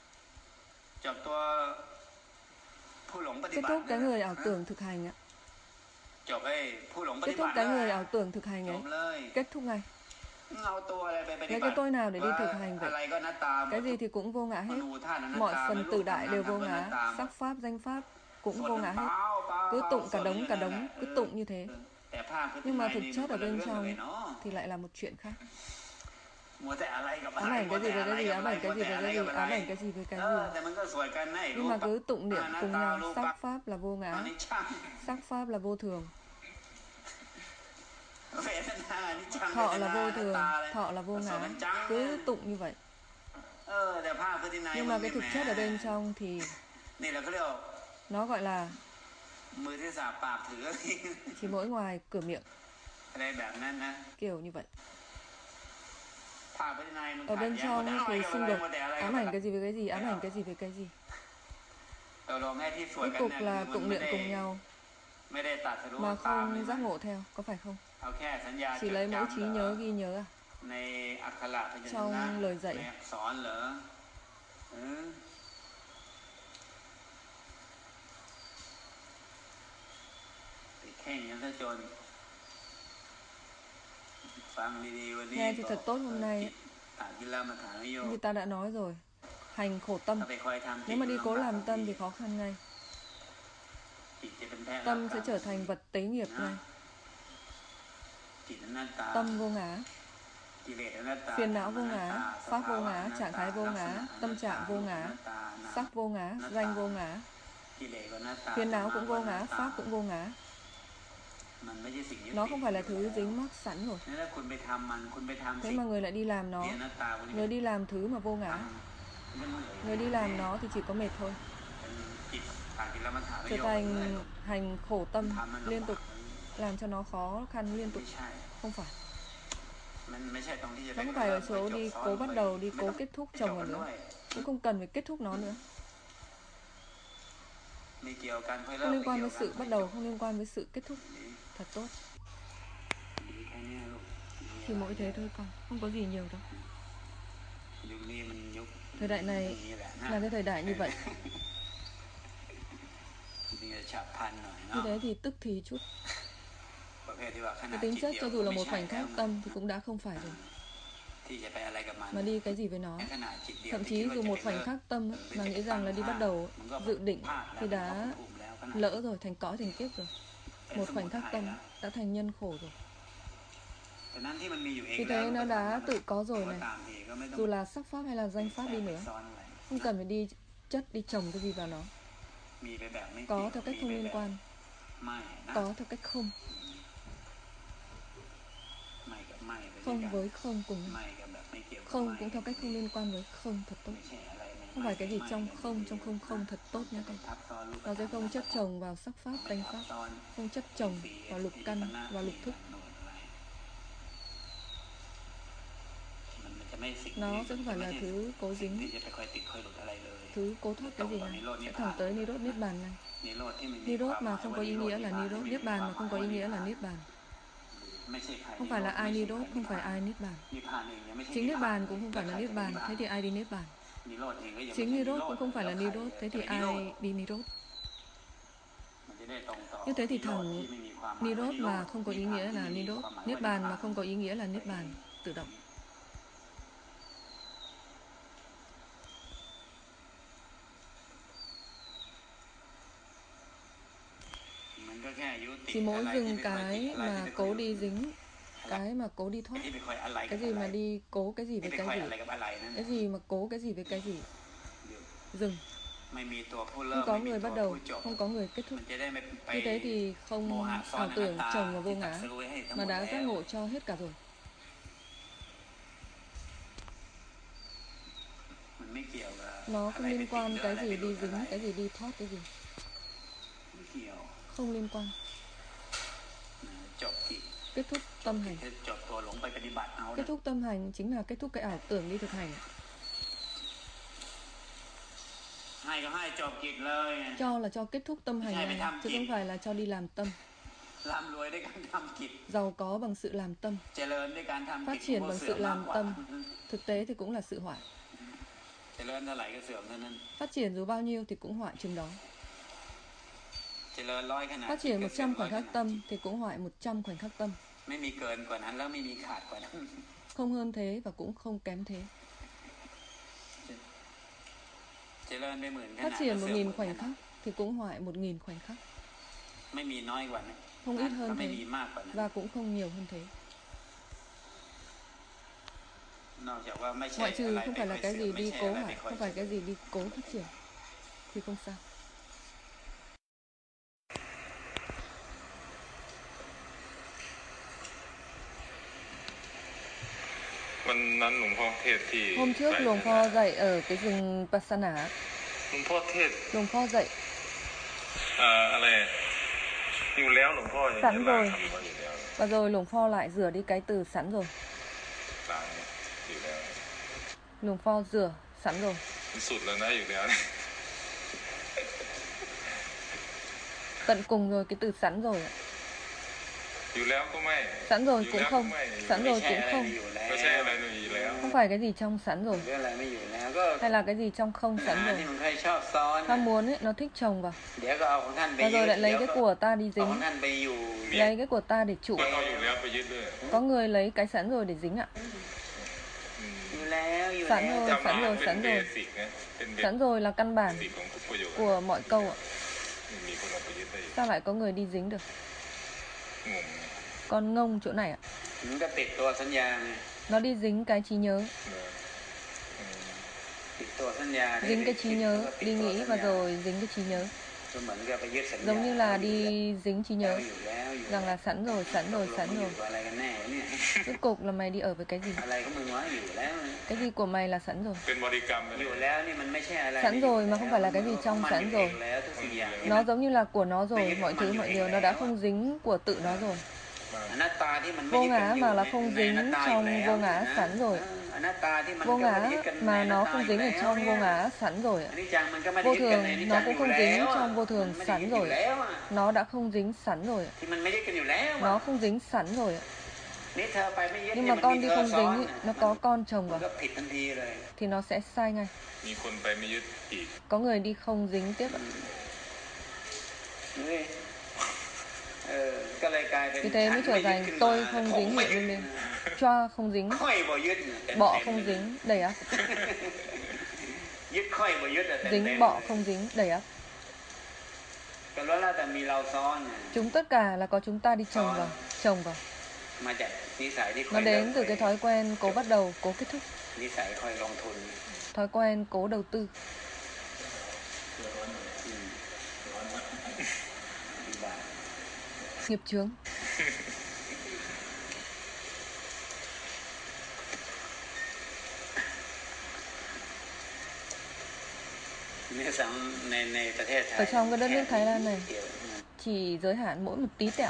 [SPEAKER 1] Kết thúc cái người ảo tưởng thực hành ạ. Kết thúc cái người ảo tưởng thực hành ấy. Kết thúc ngay. Lấy cái tôi nào để đi thực hành vậy? Cái gì thì cũng vô ngã hết. Mọi phần tử đại đều vô ngã. Sắc pháp, danh pháp cũng vô ngã hết. Cứ tụng cả đống cả đống, cứ tụng như thế. Nhưng mà thực chất ở bên trong thì lại là một chuyện khác. Ám ảnh cái gì với cái gì, ám ảnh cái gì với cái gì, ám ảnh cái gì với cái gì. Nhưng mà cứ tụng niệm cùng nhau. Sắc pháp là vô ngã. Sắc pháp là vô thường. Thọ là vô thường, thọ là vô ngã. Cứ tụng như vậy. Nhưng mà cái thực chất ở bên trong thì nó gọi là chỉ mỗi ngoài cửa miệng. Kiểu như vậy. Ở bên trong thì xung đột. Ám ảnh cái gì với cái gì, ám ảnh cái gì với cái gì. Cuối cùng là tụng niệm cùng nhau mà không giác ngộ theo, có phải không? Chỉ lấy mỗi trí nhớ ghi nhớ à? Trong lời dạy. Nghe thì thật tốt hôm nay. Như ta đã nói rồi, hành khổ tâm. Nếu mà đi cố làm tâm thì khó khăn ngay. Tâm sẽ trở thành vật tế nghiệp ngay. Tâm vô ngã. Phiền não vô ngã, pháp vô ngã, trạng thái vô ngã, tâm trạng vô ngã, sắc vô ngã, danh vô ngã. Phiền não cũng vô ngã, pháp cũng vô ngã. Nó không phải là thứ dính mắc sẵn rồi. Thế mà người lại đi làm nó. Người đi làm thứ mà vô ngã. Người đi làm nó thì chỉ có mệt thôi. Trở thành hành khổ tâm liên tục, làm cho nó khó khăn liên tục. Không phải. Nó không phải ở chỗ đi cố bắt đầu, đi cố kết thúc chồng vào nữa. Cũng không cần phải kết thúc nó nữa. Không liên quan với sự bắt đầu, không liên quan với sự kết thúc. Thật tốt. Chỉ mỗi thế thôi con, không có gì nhiều đâu. Thời đại này là cái thời đại như vậy. Như thế thì tức thì chút. Cái tính chất cho dù là một khoảnh khắc tâm thì cũng đã không phải rồi. Mà đi cái gì với nó. Thậm chí dù một khoảnh khắc tâm ấy, mà nghĩ rằng là đi bắt đầu dự định thì đã lỡ rồi, thành cõi thành kiếp rồi. Một khoảnh khắc tâm đã thành nhân khổ rồi. Vì thế nó đã tự có rồi này. Dù là sắc pháp hay là danh pháp đi nữa, không cần phải đi chất, đi trồng cái gì vào nó. Có theo cách không liên quan, có theo cách không. Không với không cùng nhau. Không cũng theo cách không liên quan với không, thật tốt. Không phải cái gì trong không, trong không không, thật tốt nha con. Nó sẽ không chất chồng vào sắc pháp, danh pháp. Không chất chồng vào lục căn, vào lục thức. Nó sẽ không phải là thứ cố dính, thứ cố thoát cái gì này. Sẽ thẳng tới Nirot Niết Bàn này. Nirot mà không có ý nghĩa là Nirot. Niết Bàn mà không có ý nghĩa là Niết Bàn. Không phải là ai Nirot, không phải ai Niết Bàn. Chính Niết Bàn cũng không phải là Niết Bàn, thế thì ai đi Niết Bàn. Chính Nirot cũng không phải là Nirot, thế thì ai đi Nirot. Như thế thì thẳng Nirot mà không có ý nghĩa là Nirot, Niết Bàn mà không có ý nghĩa là Niết Bàn, tự động. Chỉ mỗi dừng cái mà cố đi dính, cái mà cố đi thoát. Cái gì mà đi cố cái gì với cái gì, cái gì mà cố cái gì với cái gì. Dừng. Không có người bắt đầu, không có người kết thúc. Như thế thì không ảo tưởng chồng và vô ngã, mà đã giác ngộ cho hết cả rồi. Nó không liên quan cái gì đi dính, cái gì đi thoát cái gì. Không liên quan. Kết thúc tâm hành. Kết thúc tâm hành chính là kết thúc cái ảo tưởng đi thực hành. Cho là cho kết thúc tâm hành này, chứ không phải là cho đi làm tâm. Giàu có bằng sự làm tâm, phát triển bằng sự làm tâm. Thực tế thì cũng là sự hoại. Phát triển dù bao nhiêu thì cũng hoại chừng đó. Phát triển một trăm khoảnh khắc tâm thì cũng hoại một trăm khoảnh khắc tâm. Không hơn thế và cũng không kém thế. Phát triển một nghìn khoảnh khắc thì cũng hoại một nghìn khoảnh khắc. Không ít hơn thế và cũng không nhiều hơn thế. Ngoại trừ không phải là cái gì đi cố hoại, không phải cái gì đi cố phát triển thì không sao.
[SPEAKER 2] วันนั้นหลวงพ่อเทศที่
[SPEAKER 1] Hôm trước Luồng Pho dạy ở cái rừng Pasana.
[SPEAKER 2] หลวงพ่อเทศ
[SPEAKER 1] Luồng Pho dạy
[SPEAKER 2] เอ่ออะไรอยู่แล้วหลวงพ่ออย่าง
[SPEAKER 1] sẵn
[SPEAKER 2] นี้
[SPEAKER 1] rồi.
[SPEAKER 2] ทำมาอยู่แล้ว
[SPEAKER 1] Và rồi Luồng Pho lại rửa đi cái từ sẵn rồi.
[SPEAKER 2] ล้างอยู่แล้ว
[SPEAKER 1] Luồng Pho rửa sẵn rồi.
[SPEAKER 2] มันสุดแล้วนะอยู่แล้ว
[SPEAKER 1] Tận cùng rồi, cái từ sẵn rồi ạ.
[SPEAKER 2] อยู่แล้วก็ไม่
[SPEAKER 1] Sẵn rồi
[SPEAKER 2] อยู่
[SPEAKER 1] cũng
[SPEAKER 2] แล้วก็
[SPEAKER 1] không,
[SPEAKER 2] ไม่
[SPEAKER 1] sẵn rồi cũng không.
[SPEAKER 2] ไม่ใช่อะไรเลยอยู่แล้ว
[SPEAKER 1] Không phải cái gì trong sẵn rồi, hay là cái gì trong không sẵn rồi. Ham muốn ấy, nó thích chồng vào. Và rồi lại lấy cái của ta đi dính, lấy cái của ta để trụ.
[SPEAKER 2] ก็เอาอยู่แล้วไปยึดด้วย
[SPEAKER 1] Có người lấy cái sẵn rồi để dính ạ. Sẵn rồi,
[SPEAKER 2] ธรรมะ
[SPEAKER 1] sẵn
[SPEAKER 2] มัน
[SPEAKER 1] rồi,
[SPEAKER 2] เป็น
[SPEAKER 1] sẵn
[SPEAKER 2] เบ
[SPEAKER 1] rồi.
[SPEAKER 2] สิกนะเป็นเบ
[SPEAKER 1] Sẵn rồi là căn bản
[SPEAKER 2] สิกของทุกประโยชน์
[SPEAKER 1] của mọi câu ạ.
[SPEAKER 2] มีคนเอาไปยึดได้อีก
[SPEAKER 1] Sao lại có người đi dính được?
[SPEAKER 2] งง
[SPEAKER 1] Con ngông chỗ này ạ. Nó đi dính cái trí nhớ,
[SPEAKER 2] เนอะอืม
[SPEAKER 1] dính cái trí nhớ, đi nghĩ và rồi dính cái trí nhớ. Giống như là đi dính trí nhớ, rằng là sẵn rồi, sẵn rồi, sẵn rồi. Rốt cục là mày đi ở với cái gì? Cái gì của mày là sẵn rồi.
[SPEAKER 2] เป็นบริกรรมไปเลย
[SPEAKER 1] Sẵn rồi mà không phải là cái gì trong sẵn rồi. Nó giống như là của nó rồi, mọi thứ mọi điều nó đã không dính của tự nó rồi. Vô ngã mà là không dính trong vô ngã sẵn rồi. Vô ngã mà nó không dính ở trong vô ngã sẵn rồi. Vô thường nó cũng không dính trong vô thường sẵn rồi. Nó đã không dính sẵn rồi. Nó không dính sẵn rồi. Nhưng mà con đi không dính, nó có con chồng vào thì nó sẽ sai ngay.
[SPEAKER 2] มีคนไปไม่ยึดอีก
[SPEAKER 1] Có người đi không dính tiếp ạ. Vì thế mới trở thành tôi không dính hiện lên lên, choa không dính, bọ không dính, đầy ắp. Dính bọ không dính, đầy ắp. Chúng tất cả là có chúng ta đi chồng vào, chồng vào. Nó đến từ cái thói quen cố bắt đầu, cố kết thúc. Thói quen cố đầu tư. Nghiệp chướng. Ở trong cái đất nước Thái Lan này chỉ giới hạn mỗi một tí tẹo.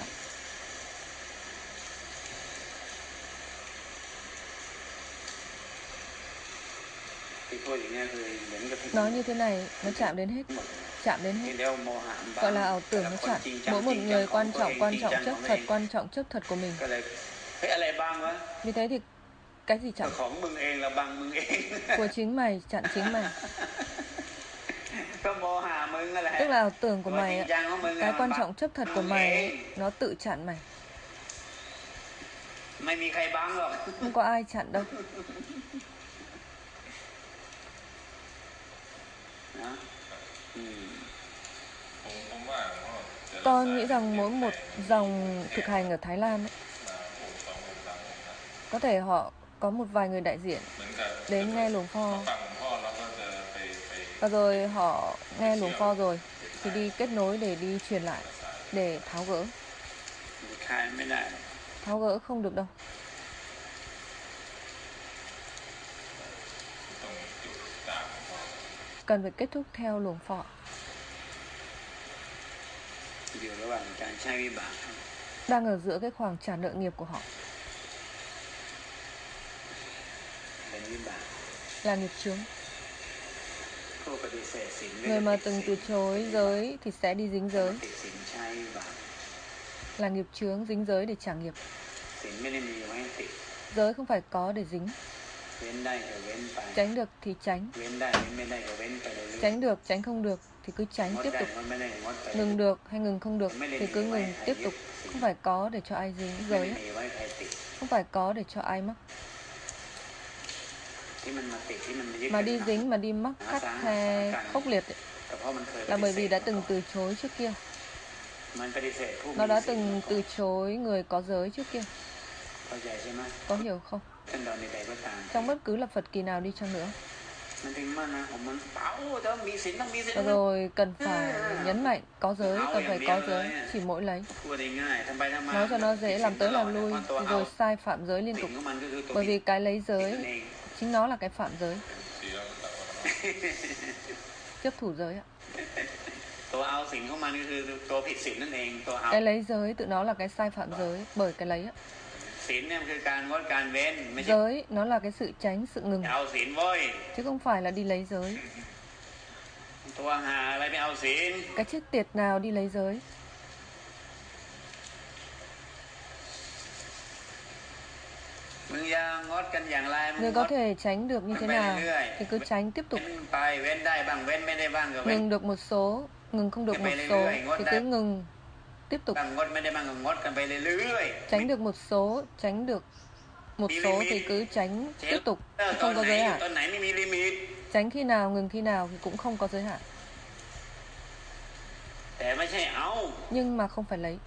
[SPEAKER 1] Nói như thế này, nó chạm đến hết, chạm đến hết. Gọi là ảo tưởng nó chạm. Mỗi một người quan trọng, quan trọng chấp thật, quan trọng chấp thật của mình. Vì thế thì cái gì chặn? Của chính mày, chặn chính mày. Tức là ảo tưởng của mày ấy, cái quan trọng chấp thật của mày ấy, nó tự chặn mày. Không có ai chặn đâu.
[SPEAKER 2] ผมผมว่าหลวงพ่อแต่ละ
[SPEAKER 1] Con
[SPEAKER 2] สาย
[SPEAKER 1] nghĩ rằng mỗi một dòng thực hành ở Thái Lan ấy,
[SPEAKER 2] มาองค์สององค์สามองค์นะ
[SPEAKER 1] có thể họ có một vài người đại diện
[SPEAKER 2] เหมือนกับ
[SPEAKER 1] đến nghe Luồng
[SPEAKER 2] มา
[SPEAKER 1] Pho
[SPEAKER 2] ฟังหลวงพ่อแล้วก็จะไปไป
[SPEAKER 1] và rồi họ nghe Luồng Pho rồi thì đi kết nối để đi truyền lại, để tháo gỡ.
[SPEAKER 3] คลายไม่ได้
[SPEAKER 1] Tháo gỡ không được đâu.
[SPEAKER 2] ต้องจุดตามหลวงพ่อ
[SPEAKER 1] Cần phải kết thúc theo Luồng Pho.
[SPEAKER 3] อยู่ระหว่างการใช้วิบาก
[SPEAKER 1] Đang ở giữa cái khoảng trả nợ nghiệp của họ,
[SPEAKER 3] เป็นวิบาก
[SPEAKER 1] là nghiệp chướng.
[SPEAKER 3] ผู้ปฏิเสธศีล
[SPEAKER 1] Người mà từng từ chối giới thì sẽ đi dính giới,
[SPEAKER 3] ติดศีลใช้วิบาก
[SPEAKER 1] là nghiệp chướng, dính giới để trả nghiệp.
[SPEAKER 3] ศีลไม่ได้มีไว้ให้ติด
[SPEAKER 1] Giới không phải có để dính.
[SPEAKER 3] เว้นได้ก็เว้นไป
[SPEAKER 1] Tránh được thì tránh,
[SPEAKER 3] เว้นได้เว้นไม่ได้ก็เว้นไปเรื่อย
[SPEAKER 1] tránh được, tránh không được thì cứ
[SPEAKER 3] ๆ
[SPEAKER 1] tránh
[SPEAKER 3] งด
[SPEAKER 1] tiếp
[SPEAKER 3] ได้
[SPEAKER 1] tục.
[SPEAKER 3] งดไม่ได้งดไป
[SPEAKER 1] Ngừng được hay ngừng không được thì cứ ngừng tiếp tục. Không phải có để cho ai dính
[SPEAKER 3] ไม่
[SPEAKER 1] giới,
[SPEAKER 3] ได้มีไว้ใครติด
[SPEAKER 1] không phải có để cho ai mắc.
[SPEAKER 3] ที่มันมาติดที่มันมายึด
[SPEAKER 1] Mà đi dính, mà đi mắc khắt khe khốc liệt ấy,
[SPEAKER 3] แต่เพราะมันเคย
[SPEAKER 1] là bởi vì đã từng từ chối trước kia.
[SPEAKER 3] มันปฏิเสธผู้มี
[SPEAKER 1] Nó đã
[SPEAKER 3] ศีล
[SPEAKER 1] từng từ chối người có giới trước kia.
[SPEAKER 3] เข้าใจใช่ไหม
[SPEAKER 1] Có hiểu không?
[SPEAKER 3] ท่านเราในใดก็ตาม
[SPEAKER 1] Trong bất cứ là Phật kỳ nào đi chăng nữa.
[SPEAKER 3] มันถึงมันนะผมมันเป้าต้องมีศีลต้องมีศีล
[SPEAKER 1] Và rồi cần phải nhấn mạnh có giới, cần phải có giới, chỉ mỗi lấy.
[SPEAKER 3] พูดง่ายๆทำไปทำมา
[SPEAKER 1] Nói cho nó dễ, làm tới làm lui, thì rồi sai phạm giới liên
[SPEAKER 3] สิ่ง
[SPEAKER 1] tục.
[SPEAKER 3] ของมันก็คือตัว
[SPEAKER 1] Bởi vì cái lấy
[SPEAKER 3] ผิดนั่น
[SPEAKER 1] giới,
[SPEAKER 3] เอง
[SPEAKER 1] chính nó là cái phạm giới,
[SPEAKER 2] ศีลแล้วก็ตัด
[SPEAKER 1] chấp thủ giới ạ.
[SPEAKER 3] ตัวเอาศีลของมันก็คือตัวผิดศีลนั่นเองตัวเอา
[SPEAKER 1] Cái lấy giới tự nó là cái sai phạm giới, bởi cái lấy ạ.
[SPEAKER 3] ศีลเนี่ยมันคือการงดการเว้นไม่ใช่
[SPEAKER 1] Giới nó là cái sự tránh, sự ngừng,
[SPEAKER 3] เอาศีลเว้ย
[SPEAKER 1] chứ không phải là đi lấy giới.
[SPEAKER 3] ตัวหาอะไรไปเอาศีล
[SPEAKER 1] Cái chết tiệt nào đi lấy giới.
[SPEAKER 3] มึงยังงดกันอย่างไรมึง
[SPEAKER 1] Người
[SPEAKER 3] ง
[SPEAKER 1] có
[SPEAKER 3] ด
[SPEAKER 1] thể tránh được như thế nào thì cứ tránh tiếp
[SPEAKER 3] เว้
[SPEAKER 1] tục.
[SPEAKER 3] นไปเว้นได้บ้างเว้นไม่ได้บ้างก็เว้น
[SPEAKER 1] Ngừng được một số, ngừng không được một số thì cứ ngừng tiếp tục.
[SPEAKER 3] บ้างงดไม่ได้บ้างก็งดกันไปเรื่อยๆ
[SPEAKER 1] Tránh được một số, tránh được một số thì cứ tránh tiếp tục,
[SPEAKER 3] เออตอ
[SPEAKER 1] không
[SPEAKER 3] น
[SPEAKER 1] có
[SPEAKER 3] ไหน
[SPEAKER 1] giới
[SPEAKER 3] อยู่
[SPEAKER 1] hạn.
[SPEAKER 3] ตอนไหนไม่มีลิมิต
[SPEAKER 1] Tránh khi nào, ngừng khi nào thì cũng không có giới hạn.
[SPEAKER 3] แต่ไม่ใช่เอา
[SPEAKER 1] Nhưng mà không phải lấy.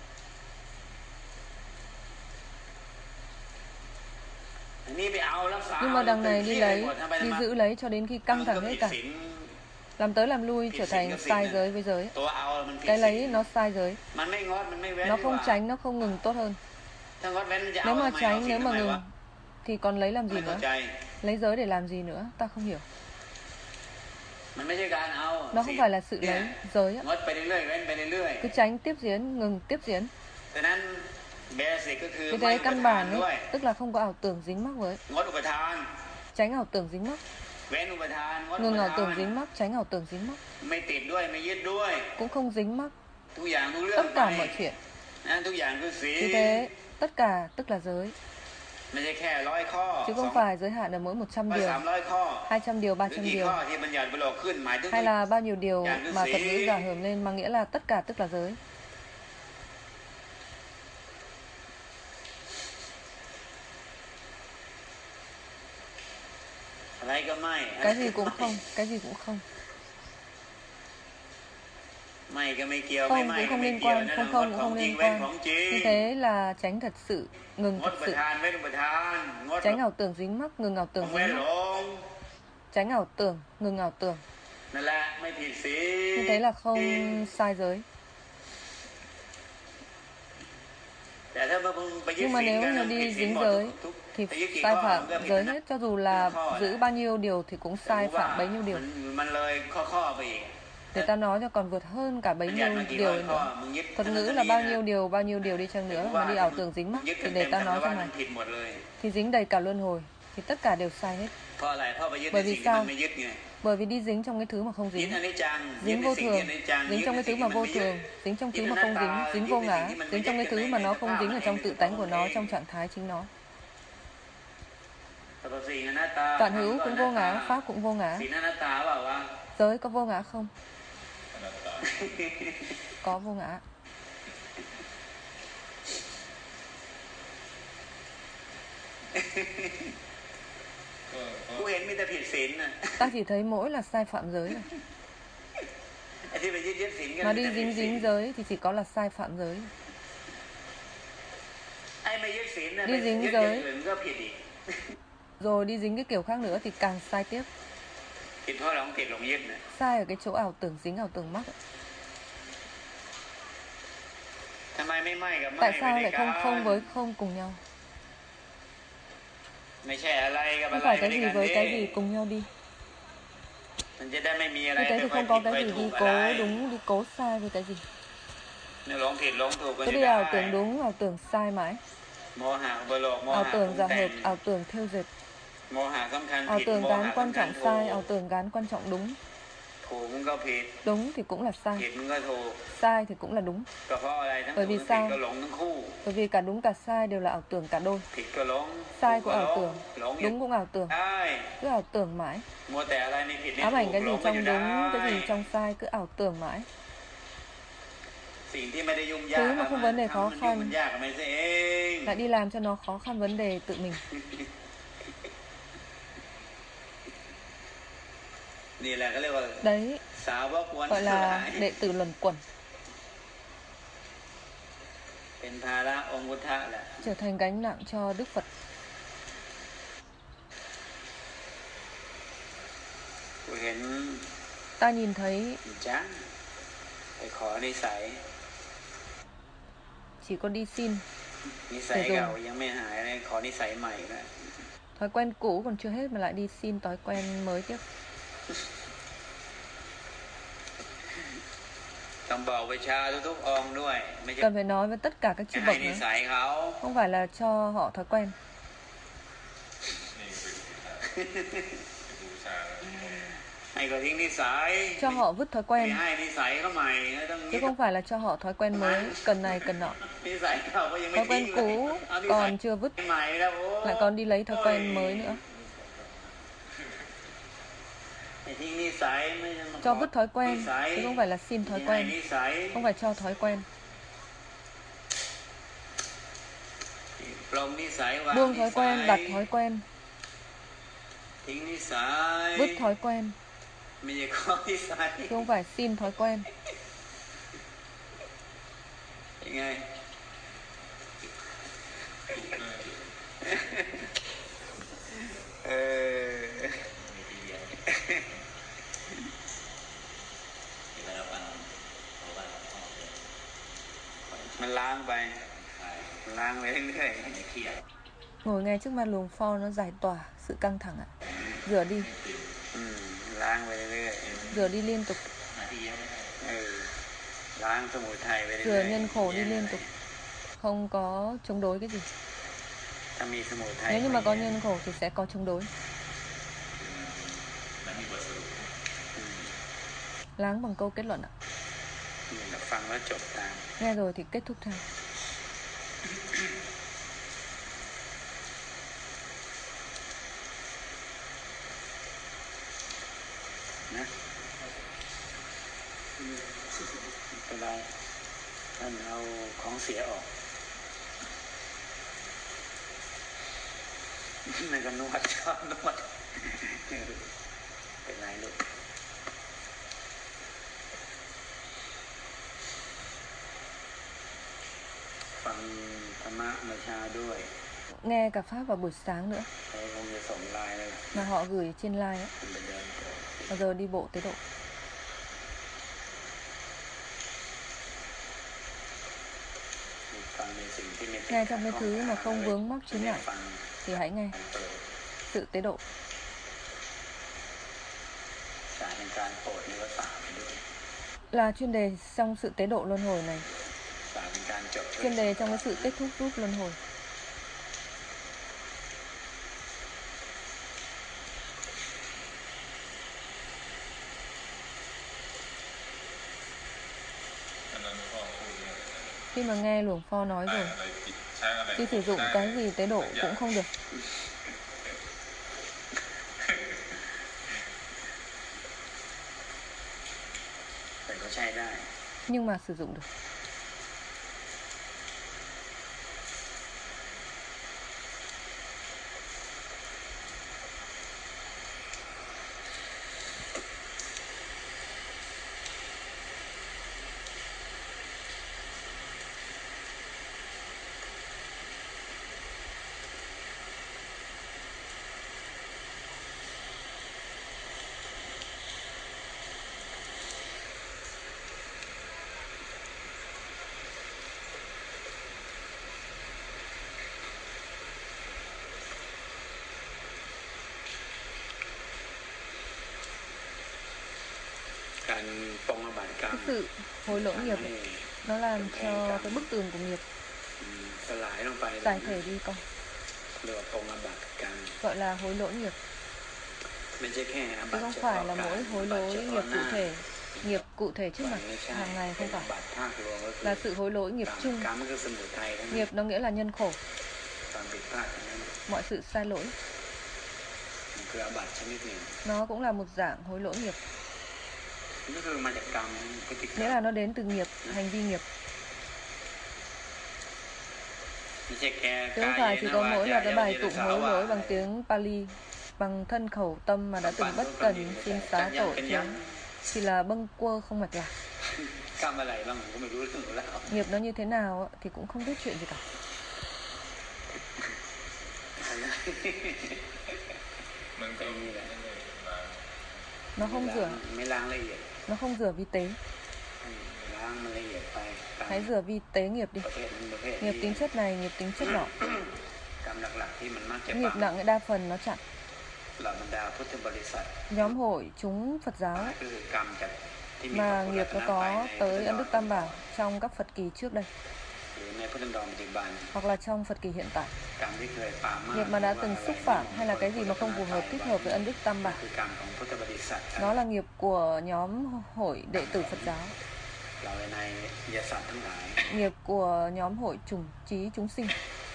[SPEAKER 3] อันนี้ไปเอารักษา
[SPEAKER 1] Nhưng mà đằng này đi
[SPEAKER 3] เอา
[SPEAKER 1] lấy,
[SPEAKER 3] หมดทำไป
[SPEAKER 1] đi
[SPEAKER 3] ทำมา
[SPEAKER 1] giữ lấy cho đến khi căng thẳng hết cả. Làm tới làm lui trở thành sai giới với giới.
[SPEAKER 3] ตัวเอามันผิด
[SPEAKER 1] Cái
[SPEAKER 3] ศีล
[SPEAKER 1] lấy nó sai giới.
[SPEAKER 3] มันไม่งดมันไม่เว้น
[SPEAKER 1] Nó
[SPEAKER 3] ดีก
[SPEAKER 1] không
[SPEAKER 3] ว่า
[SPEAKER 1] tránh, nó không ngừng tốt hơn.
[SPEAKER 3] ถ้างดเว้นจะเอา
[SPEAKER 1] Nếu mà
[SPEAKER 3] ทำไมเอา
[SPEAKER 1] tránh,
[SPEAKER 3] ศีล
[SPEAKER 1] nếu
[SPEAKER 3] ทำ
[SPEAKER 1] mà
[SPEAKER 3] ไม
[SPEAKER 1] ngừng
[SPEAKER 3] วะ
[SPEAKER 1] thì còn lấy làm
[SPEAKER 3] ไม่
[SPEAKER 1] gì
[SPEAKER 3] เข้า
[SPEAKER 1] nữa?
[SPEAKER 3] ใจ
[SPEAKER 1] Lấy giới để làm gì nữa? Ta không hiểu.
[SPEAKER 3] มันไม่ใช่การเอา
[SPEAKER 1] Nó không phải là sự lấy giới ạ.
[SPEAKER 3] งดไปเรื่อยๆเว้นไปเรื่อย
[SPEAKER 1] Cứ tránh tiếp diễn, ngừng tiếp diễn.
[SPEAKER 3] ๆแต่นั้นเบสิกก็คือ
[SPEAKER 1] Cái
[SPEAKER 3] ไม่
[SPEAKER 1] thế
[SPEAKER 3] อุป
[SPEAKER 1] căn
[SPEAKER 3] ทาน
[SPEAKER 1] bản
[SPEAKER 3] ด้วย
[SPEAKER 1] ấy, tức là không có ảo tưởng dính mắc với.
[SPEAKER 3] งดอุปทาน
[SPEAKER 1] Tránh ảo tưởng dính mắc.
[SPEAKER 3] เว้นอุปทานงดอุ
[SPEAKER 1] Ngừng
[SPEAKER 3] ป
[SPEAKER 1] ảo
[SPEAKER 3] ทาน
[SPEAKER 1] tưởng dính mắc, tránh ảo tưởng dính mắc.
[SPEAKER 3] ไม่ติดด้วยไม่ยึดด้วย
[SPEAKER 1] Cũng không dính mắc.
[SPEAKER 3] ทุกอย่างทุกเรื่อง
[SPEAKER 1] Tất cả mọi chuyện.
[SPEAKER 3] นั่นทุกอย่างคือศีล
[SPEAKER 1] Như thế, tất cả tức là giới.
[SPEAKER 3] ไม่ใช่แค่ร้อยข้อ
[SPEAKER 1] Chứ
[SPEAKER 3] สอ
[SPEAKER 1] không
[SPEAKER 3] ง
[SPEAKER 1] phải giới hạn ở mỗi một trăm
[SPEAKER 3] ร้อย
[SPEAKER 1] điều,
[SPEAKER 3] สามร้อยข้อ
[SPEAKER 1] hai trăm điều, ba
[SPEAKER 3] หรือ
[SPEAKER 1] trăm
[SPEAKER 3] กี่
[SPEAKER 1] điều.
[SPEAKER 3] ข้อที่บัญญัติประโลกขึ้นหมายถึง
[SPEAKER 1] Hay là bao nhiêu điều
[SPEAKER 3] Dạ, cứ
[SPEAKER 1] mà
[SPEAKER 3] sĩ.
[SPEAKER 1] Phật ngữ giả hưởng lên mà nghĩa là tất cả tức là giới.
[SPEAKER 3] อะไรก็ไม่
[SPEAKER 1] Cái gì cũng không, cái gì cũng không.
[SPEAKER 3] ไม่ก็ไม่เกี่ยว
[SPEAKER 1] Không
[SPEAKER 3] ไม่ไม่
[SPEAKER 1] cũng
[SPEAKER 3] ก็
[SPEAKER 1] không
[SPEAKER 3] ไม่
[SPEAKER 1] liên
[SPEAKER 3] เกี่ยว
[SPEAKER 1] quan,
[SPEAKER 3] นั่น
[SPEAKER 1] không
[SPEAKER 3] งด
[SPEAKER 1] không
[SPEAKER 3] ข
[SPEAKER 1] cũng
[SPEAKER 3] อง
[SPEAKER 1] không
[SPEAKER 3] จริง
[SPEAKER 1] liên
[SPEAKER 3] เว้น
[SPEAKER 1] quan.
[SPEAKER 3] ของจริง
[SPEAKER 1] Như thế là tránh thật sự, ngừng
[SPEAKER 3] ง
[SPEAKER 1] thật
[SPEAKER 3] ดอุป
[SPEAKER 1] sự.
[SPEAKER 3] ทานเว้นอุปทานงด
[SPEAKER 1] Tránh ảo tưởng dính mắc, ngừng ảo
[SPEAKER 3] ขอ
[SPEAKER 1] tưởng
[SPEAKER 3] งเว้น
[SPEAKER 1] dính
[SPEAKER 3] หล
[SPEAKER 1] mắc.
[SPEAKER 3] ง
[SPEAKER 1] Tránh ảo tưởng, ngừng ảo tưởng.
[SPEAKER 3] นั่นแหละไม่ผิดศีล
[SPEAKER 1] Như thế là không sai giới.
[SPEAKER 3] แต่ถ้ามึงไปยึด
[SPEAKER 1] Nhưng mà
[SPEAKER 3] ศีล
[SPEAKER 1] nếu
[SPEAKER 3] กัน
[SPEAKER 1] mà
[SPEAKER 3] มึงผิด
[SPEAKER 1] đi
[SPEAKER 3] ศีล
[SPEAKER 1] dính
[SPEAKER 3] หมด
[SPEAKER 1] giới
[SPEAKER 3] ทุก
[SPEAKER 1] thì
[SPEAKER 3] ไปยึดกี่
[SPEAKER 1] sai
[SPEAKER 3] ข้อ
[SPEAKER 1] phạm
[SPEAKER 3] มันก็ผิด
[SPEAKER 1] giới
[SPEAKER 3] นะ
[SPEAKER 1] hết. Cho dù
[SPEAKER 3] ทุ
[SPEAKER 1] là
[SPEAKER 3] กข้อ
[SPEAKER 1] giữ
[SPEAKER 3] นะ
[SPEAKER 1] bao nhiêu điều thì cũng
[SPEAKER 3] แต่
[SPEAKER 1] sai
[SPEAKER 3] ว่า
[SPEAKER 1] phạm bấy nhiêu
[SPEAKER 3] มั
[SPEAKER 1] điều.
[SPEAKER 3] นมันเลยข้อๆไปอีก
[SPEAKER 1] Người ta nói cho còn vượt hơn cả bấy
[SPEAKER 3] บัญญัติ
[SPEAKER 1] nhiêu
[SPEAKER 3] มากี่
[SPEAKER 1] điều
[SPEAKER 3] ร้อยข้อ
[SPEAKER 1] nữa.
[SPEAKER 3] มึงยึด
[SPEAKER 1] Thuật ngữ là bao nhiêu điều, bao nhiêu điều đi chăng nữa mà đi ảo tưởng dính mắc
[SPEAKER 3] ยึด
[SPEAKER 1] thì
[SPEAKER 3] เต็
[SPEAKER 1] để
[SPEAKER 3] ม
[SPEAKER 1] ta
[SPEAKER 3] ๆ
[SPEAKER 1] nói
[SPEAKER 3] แต่ว่า
[SPEAKER 1] cho
[SPEAKER 3] มัน
[SPEAKER 1] mày.
[SPEAKER 3] ผิดหมดเลย
[SPEAKER 1] Thì dính đầy cả luân hồi thì tất cả đều sai hết.
[SPEAKER 3] เพราะอะไรเพราะไปยึดใน
[SPEAKER 1] Bởi vì
[SPEAKER 3] สิ่งที่มั
[SPEAKER 1] sao?
[SPEAKER 3] นไม่ยึดไง
[SPEAKER 1] Bởi vì đi dính trong cái thứ mà không
[SPEAKER 3] ยึด
[SPEAKER 1] dính.
[SPEAKER 3] อนิจจังยึด
[SPEAKER 1] Dính
[SPEAKER 3] ใน
[SPEAKER 1] vô
[SPEAKER 3] สิ่งที่
[SPEAKER 1] thường,
[SPEAKER 3] อนิจจัง
[SPEAKER 1] dính
[SPEAKER 3] ยึด
[SPEAKER 1] trong
[SPEAKER 3] ใน
[SPEAKER 1] cái
[SPEAKER 3] สิ่
[SPEAKER 1] thứ
[SPEAKER 3] ง
[SPEAKER 1] mà
[SPEAKER 3] ที่มัน
[SPEAKER 1] vô
[SPEAKER 3] ไม่ยึด
[SPEAKER 1] thường, dính trong thứ
[SPEAKER 3] Dính
[SPEAKER 1] mà
[SPEAKER 3] ở
[SPEAKER 1] không
[SPEAKER 3] nát
[SPEAKER 1] dính,
[SPEAKER 3] ta,
[SPEAKER 1] dính
[SPEAKER 3] dính
[SPEAKER 1] vô
[SPEAKER 3] cái
[SPEAKER 1] ngã,
[SPEAKER 3] gì mà
[SPEAKER 1] dính trong cái
[SPEAKER 3] ยึด
[SPEAKER 1] thứ
[SPEAKER 3] cái
[SPEAKER 1] mà
[SPEAKER 3] này
[SPEAKER 1] nó
[SPEAKER 3] cái
[SPEAKER 1] không
[SPEAKER 3] pháp
[SPEAKER 1] dính ở
[SPEAKER 3] này
[SPEAKER 1] trong
[SPEAKER 3] cái
[SPEAKER 1] tự
[SPEAKER 3] pháp
[SPEAKER 1] tánh của
[SPEAKER 3] này.
[SPEAKER 1] nó, trong trạng thái chính nó.
[SPEAKER 3] แต่พอสิ่งอนัตตา
[SPEAKER 1] Vạn hữu
[SPEAKER 3] มันก็
[SPEAKER 1] cũng
[SPEAKER 3] อ
[SPEAKER 1] vô
[SPEAKER 3] นัตตา
[SPEAKER 1] ngã, pháp cũng vô ngã.
[SPEAKER 3] สิ่งอนัตตาเปล่าวะ
[SPEAKER 1] Giới có vô ngã không?
[SPEAKER 2] อนัตตา
[SPEAKER 1] Có vô ngã.
[SPEAKER 2] ก็ก็
[SPEAKER 3] กูเห็นมีแต่ผิดศีลน่ะ
[SPEAKER 1] Ta chỉ thấy mỗi là sai phạm giới rồi.
[SPEAKER 3] ไอ้ที่ที่ไปยึดยึดศีลกัน
[SPEAKER 1] Mà đi dính dính giới thì chỉ có là sai phạm giới.
[SPEAKER 3] ไอ้ไม่ยึดศีลนะ
[SPEAKER 1] Đi dính
[SPEAKER 3] ยึด
[SPEAKER 1] giới
[SPEAKER 3] อย่างอื่นก็ผิดอีก
[SPEAKER 1] rồi đi dính cái kiểu khác nữa thì càng sai tiếp.
[SPEAKER 3] ผิดเพราะหลงติดหลงยึดน่ะ
[SPEAKER 1] Sai ở cái chỗ ảo tưởng dính, ảo tưởng mắc.
[SPEAKER 3] ทำไมไม่ไม่กับไม่
[SPEAKER 1] Tại
[SPEAKER 3] ไม่
[SPEAKER 1] sao
[SPEAKER 3] ได้
[SPEAKER 1] lại
[SPEAKER 3] กั
[SPEAKER 1] không
[SPEAKER 3] น
[SPEAKER 1] không với không cùng nhau?
[SPEAKER 3] ไม่ใช่อะไรกับอะ
[SPEAKER 1] Không
[SPEAKER 3] ไร
[SPEAKER 1] phải
[SPEAKER 3] ไม่
[SPEAKER 1] cái
[SPEAKER 3] ได้
[SPEAKER 1] gì
[SPEAKER 3] กัน
[SPEAKER 1] với
[SPEAKER 3] ดิ
[SPEAKER 1] cái gì cùng nhau đi.
[SPEAKER 3] มันจะได้ไม่มีอะไร
[SPEAKER 1] Như thế
[SPEAKER 3] ไม่
[SPEAKER 1] thì
[SPEAKER 3] ค่อย
[SPEAKER 1] không
[SPEAKER 3] ผิ
[SPEAKER 1] có
[SPEAKER 3] ด
[SPEAKER 1] cái
[SPEAKER 3] ค่อย
[SPEAKER 1] gì
[SPEAKER 3] ถู
[SPEAKER 1] đi
[SPEAKER 3] กอะ
[SPEAKER 1] cố
[SPEAKER 3] ไร
[SPEAKER 1] đúng, đi cố sai với cái gì.
[SPEAKER 3] เนี่ยหลงผิดหลงถูกก็
[SPEAKER 1] Cứ
[SPEAKER 3] จะ
[SPEAKER 1] đi
[SPEAKER 3] ได้
[SPEAKER 1] ảo tưởng đúng, ảo tưởng sai mãi.
[SPEAKER 3] โมหะอุปโลกโม
[SPEAKER 1] Ảo
[SPEAKER 3] หะ
[SPEAKER 1] tưởng
[SPEAKER 3] ปรุง
[SPEAKER 1] giả
[SPEAKER 3] แต่ง
[SPEAKER 1] hợp, ảo tưởng thêu dệt.
[SPEAKER 3] โมหะสำคัญ
[SPEAKER 1] Ảo
[SPEAKER 3] ผิด
[SPEAKER 1] tưởng
[SPEAKER 3] โม
[SPEAKER 1] gán
[SPEAKER 3] หะ
[SPEAKER 1] quan
[SPEAKER 3] สำคัญ
[SPEAKER 1] trọng
[SPEAKER 3] ถู
[SPEAKER 1] sai,
[SPEAKER 3] ก
[SPEAKER 1] ảo tưởng gán quan trọng đúng.
[SPEAKER 3] ถูกมันก็ผิด
[SPEAKER 1] Đúng thì cũng là
[SPEAKER 3] ผิ
[SPEAKER 1] sai,
[SPEAKER 3] ดมันก็ถูก
[SPEAKER 1] sai thì cũng là đúng.
[SPEAKER 3] ก็เพราะอะไรทั้ง
[SPEAKER 1] Bởi
[SPEAKER 3] ถูก
[SPEAKER 1] vì
[SPEAKER 3] ทั้งผิด
[SPEAKER 1] sao?
[SPEAKER 3] ก็หลงทั้งคู่
[SPEAKER 1] Bởi vì cả đúng cả sai đều là ảo tưởng cả đôi.
[SPEAKER 3] ผิดก็หลง
[SPEAKER 1] Sai
[SPEAKER 3] ถูก
[SPEAKER 1] cũng
[SPEAKER 3] ก็หล
[SPEAKER 1] ảo
[SPEAKER 3] ง
[SPEAKER 1] tưởng,
[SPEAKER 3] หลงอยู่
[SPEAKER 1] đúng cũng ảo tưởng.
[SPEAKER 3] ได้
[SPEAKER 1] Cứ ảo tưởng mãi.
[SPEAKER 3] มัวแต่อะไรในผิดใน
[SPEAKER 1] Ám
[SPEAKER 3] ถู
[SPEAKER 1] ảnh
[SPEAKER 3] ก
[SPEAKER 1] cái
[SPEAKER 3] หล
[SPEAKER 1] gì
[SPEAKER 3] งก็อ
[SPEAKER 1] trong
[SPEAKER 3] ยู่ได้
[SPEAKER 1] đúng, cái gì trong sai, cứ ảo tưởng mãi.
[SPEAKER 3] สิ่งที่ไม่ได้ยุ่งยาก
[SPEAKER 1] Thứ mà không vấn đề
[SPEAKER 3] ทำ
[SPEAKER 1] khó
[SPEAKER 3] มันยุ่ง
[SPEAKER 1] khăn
[SPEAKER 3] มันยากกับมันเอง
[SPEAKER 1] lại đi làm cho nó khó khăn vấn đề tự mình.
[SPEAKER 3] นี่แหละก็เรียกว่า
[SPEAKER 1] Đấy
[SPEAKER 3] สาวกวน
[SPEAKER 1] gọi
[SPEAKER 3] หลา
[SPEAKER 1] là
[SPEAKER 3] ย
[SPEAKER 1] đệ tử luẩn quẩn,
[SPEAKER 3] เป็นภาระองค์พุทธะแหละ
[SPEAKER 1] trở thành gánh nặng cho Đức Phật.
[SPEAKER 3] กูเห็น
[SPEAKER 1] Ta nhìn thấy
[SPEAKER 3] จังไปขอนิสัย
[SPEAKER 1] chỉ có đi xin,
[SPEAKER 3] นิสัย
[SPEAKER 1] ไปดู
[SPEAKER 3] เก่ายังไม่หายเลยขอนิสัยใหม่นะ
[SPEAKER 1] thói quen cũ còn chưa hết mà lại đi xin thói quen mới tiếp.
[SPEAKER 3] ต้องบอกวิชาทุกๆองค์ด้วยไม่ใช่
[SPEAKER 1] Cần phải nói với tất cả các chư
[SPEAKER 3] ให้
[SPEAKER 1] bậc
[SPEAKER 3] นิ
[SPEAKER 1] nữa,
[SPEAKER 3] สัยเขา
[SPEAKER 1] không phải là cho họ thói quen.
[SPEAKER 2] นี่คือบูชา
[SPEAKER 3] ให้เขาทิ้งนิสัย
[SPEAKER 1] Cho họ vứt thói
[SPEAKER 3] ไม่
[SPEAKER 1] quen,
[SPEAKER 3] ให้นิสัยเขาใหม่ต้อง
[SPEAKER 1] chứ không phải là cho họ thói quen mới, cần này cần nọ.
[SPEAKER 3] นิสัยเขาก็ยังไม่
[SPEAKER 1] Thói
[SPEAKER 3] ทิ้ง
[SPEAKER 1] quen
[SPEAKER 3] เลย
[SPEAKER 1] cũ
[SPEAKER 3] เอานิสัย
[SPEAKER 1] còn chưa vứt,
[SPEAKER 3] ใหม่แล้วโอ้
[SPEAKER 1] lại còn đi lấy thói quen mới nữa.
[SPEAKER 3] ให้ทิ้งนิสัยไม่ใช่มาขอ
[SPEAKER 1] Cho vứt thói
[SPEAKER 3] นิ
[SPEAKER 1] quen
[SPEAKER 3] สัย
[SPEAKER 1] chứ không phải là xin thói
[SPEAKER 3] ให้
[SPEAKER 1] quen,
[SPEAKER 3] นิสัย
[SPEAKER 1] không phải cho thói quen.
[SPEAKER 3] ปลงนิสัยวาง
[SPEAKER 1] Buông
[SPEAKER 3] นิ
[SPEAKER 1] thói
[SPEAKER 3] สัย
[SPEAKER 1] quen, đặt thói quen,
[SPEAKER 3] ทิ้งนิสัย
[SPEAKER 1] vứt thói quen,
[SPEAKER 3] ไม่ใช่ขอนิสัย
[SPEAKER 1] chứ không phải xin thói quen.
[SPEAKER 3] ยังไง เออมันล้างไปมันล้างไปเรื่อย
[SPEAKER 1] Ngồi nghe trước mặt luồng pho nó giải tỏa sự căng thẳng ạ. Rửa đi,
[SPEAKER 3] ๆอืมล้างไปเรื่อย
[SPEAKER 1] rửa đi liên tục,
[SPEAKER 3] ๆเออล้างสมุทัยไปเรื่อย
[SPEAKER 1] rửa
[SPEAKER 3] ๆ
[SPEAKER 1] nhân khổ đi liên tục. Không có chống đối cái gì.
[SPEAKER 3] ถ้ามีสมุทัย
[SPEAKER 1] Nếu như mà có nhân khổ thì sẽ có chống đối. Láng bằng câu kết luận ạ.
[SPEAKER 3] อืมฟังแล้วจบตาม
[SPEAKER 1] Nghe rồi thì kết thúc theo.
[SPEAKER 3] นะไม่เป็นไรท่านเอาของเสียออกนั่นก็นวดชอบนวดเป็นไรลูกฟังธรรมะเมื่อเช้าด้วย
[SPEAKER 1] Nghe cả Pháp vào buổi sáng nữa.
[SPEAKER 3] เขาคงจะส่งไลน์แล้วล่ะ
[SPEAKER 1] Mà họ gửi trên line á.
[SPEAKER 3] คุณไปเดินก่อน
[SPEAKER 1] Bao giờ đi bộ tế độ.
[SPEAKER 3] ฟังในสิ่งที่ไม่เป็น
[SPEAKER 1] Nghe trong cái thứ mà không vướng mắc chướng ngại
[SPEAKER 3] ฟัง
[SPEAKER 1] thì hãy nghe
[SPEAKER 3] เปิด
[SPEAKER 1] sự tế độ.
[SPEAKER 3] ศาสตร์ในการโปรดนี่ก็ฝากไปด้วย
[SPEAKER 1] Là chuyên đề trong sự tế độ luân hồi này,
[SPEAKER 3] ศาสตร์ในการจบ
[SPEAKER 1] chuyên đề trong cái sự kết thúc giúp luân hồi.
[SPEAKER 2] อันนั้นพ่อพูดเนี่ย
[SPEAKER 1] Khi mà nghe luồng pho nói
[SPEAKER 2] ได้
[SPEAKER 1] rồi
[SPEAKER 2] อะไรผิดใช้อะไร
[SPEAKER 1] thì sử dụng cái gì tế độ cũng không được.
[SPEAKER 3] แต่ก็ใช้ได้
[SPEAKER 1] Nhưng mà sử dụng được.
[SPEAKER 3] การปรงอาบัติกรรม
[SPEAKER 1] cái sự hối lỗi nghiệp ấy, nó làm cho cái bức tường của nghiệp
[SPEAKER 3] สลายลงไป
[SPEAKER 1] giải thể đi con,
[SPEAKER 3] เรียกว่าปรงอาบัติกรรม
[SPEAKER 1] gọi là hối lỗi nghiệp.
[SPEAKER 3] ไม่ใช่แค่อา
[SPEAKER 1] Chứ
[SPEAKER 3] บัติ
[SPEAKER 1] không
[SPEAKER 3] เฉ
[SPEAKER 1] phải
[SPEAKER 3] พาะ
[SPEAKER 1] là
[SPEAKER 3] กา
[SPEAKER 1] mỗi
[SPEAKER 3] ร
[SPEAKER 1] hối
[SPEAKER 3] อาบัติ
[SPEAKER 1] lỗi
[SPEAKER 3] เฉ
[SPEAKER 1] nghiệp
[SPEAKER 3] พาะห
[SPEAKER 1] cụ
[SPEAKER 3] น้า
[SPEAKER 1] thể, nghiệp cụ thể trước mặt
[SPEAKER 3] ไม่ใช่
[SPEAKER 1] hàng ngày
[SPEAKER 3] เป็น
[SPEAKER 1] không
[SPEAKER 3] อา
[SPEAKER 1] phải,
[SPEAKER 3] บัติภาครวมก็คือ
[SPEAKER 1] là sự hối lỗi nghiệp
[SPEAKER 3] กรรม
[SPEAKER 1] chung.
[SPEAKER 3] กรรมก็คือสมุทัยทั้งนั้น
[SPEAKER 1] Nghiệp nó nghĩa là nhân khổ,
[SPEAKER 3] ความผิดพลาดทั้งนั้น
[SPEAKER 1] mọi sự sai lỗi.
[SPEAKER 3] มันคืออาบัติชนิดหนึ่ง
[SPEAKER 1] Nó cũng là một dạng hối lỗi nghiệp,
[SPEAKER 3] ก็คือมาจากกรรมพฤติกรร
[SPEAKER 1] nghĩa
[SPEAKER 3] ม
[SPEAKER 1] là nó đến từ nghiệp, hành vi nghiệp.
[SPEAKER 3] ไม่ใช่แค่
[SPEAKER 1] Chứ không phải chỉ có mỗi là cái bài tụng hối lỗi bằng tiếng Pali, bằng thân khẩu tâm mà đã từng bất cần xin xá tội chướng, thì là bâng quơ không mạch lạc.
[SPEAKER 3] กรรมอะไรบ้างผมก็ไม่รู้เรื่องแล้ว
[SPEAKER 1] Nghiệp nó như thế nào á, thì cũng không biết chuyện gì cả.
[SPEAKER 2] มันก็มีแหละ
[SPEAKER 1] Nó không rửa,
[SPEAKER 3] ไม่ล้างละเอียด
[SPEAKER 1] nó không rửa vi tế.
[SPEAKER 3] ล้างมันละเอียดไปกรรม
[SPEAKER 1] Hãy rửa vi tế nghiệp đi.
[SPEAKER 3] ประเภทนั้นประเภท
[SPEAKER 1] Nghiệp
[SPEAKER 3] นี้
[SPEAKER 1] tính chất này, nghiệp tính chất nọ.
[SPEAKER 3] กรรมหลักๆที่มันมักจะ
[SPEAKER 1] Nghiệp
[SPEAKER 3] ปัง
[SPEAKER 1] nặng đa phần nó chặn.
[SPEAKER 3] เหล่าบรรดาพุทธบริษัท
[SPEAKER 1] Nhóm hội chúng Phật giáo
[SPEAKER 3] ก็คือกรรมจากที่มี
[SPEAKER 1] mà
[SPEAKER 3] พระ
[SPEAKER 1] nghiệp
[SPEAKER 3] พุท
[SPEAKER 1] nó
[SPEAKER 3] ธรัต
[SPEAKER 1] có
[SPEAKER 3] นตรัย
[SPEAKER 1] tới
[SPEAKER 3] ใน
[SPEAKER 1] Ân Đức Tam Bảo trong các Phật kỳ trước đây,
[SPEAKER 3] หรือในพุทธดำปัจจุบัน
[SPEAKER 1] hoặc là trong Phật kỳ hiện tại.
[SPEAKER 3] กรรมที่เคยปรามาส
[SPEAKER 1] Nghiệp mà đã từng xúc phạm hay là cái gì mà không phù hợp thích hợp với Ân Đức Tam Bảo,
[SPEAKER 3] คือกรรมของพุทธบริษัท
[SPEAKER 1] nó là nghiệp của nhóm hội đệ tử Phật giáo,
[SPEAKER 3] เราในยสัตว์ทั้งหลาย
[SPEAKER 1] nghiệp của nhóm hội chủng trí chúng sinh.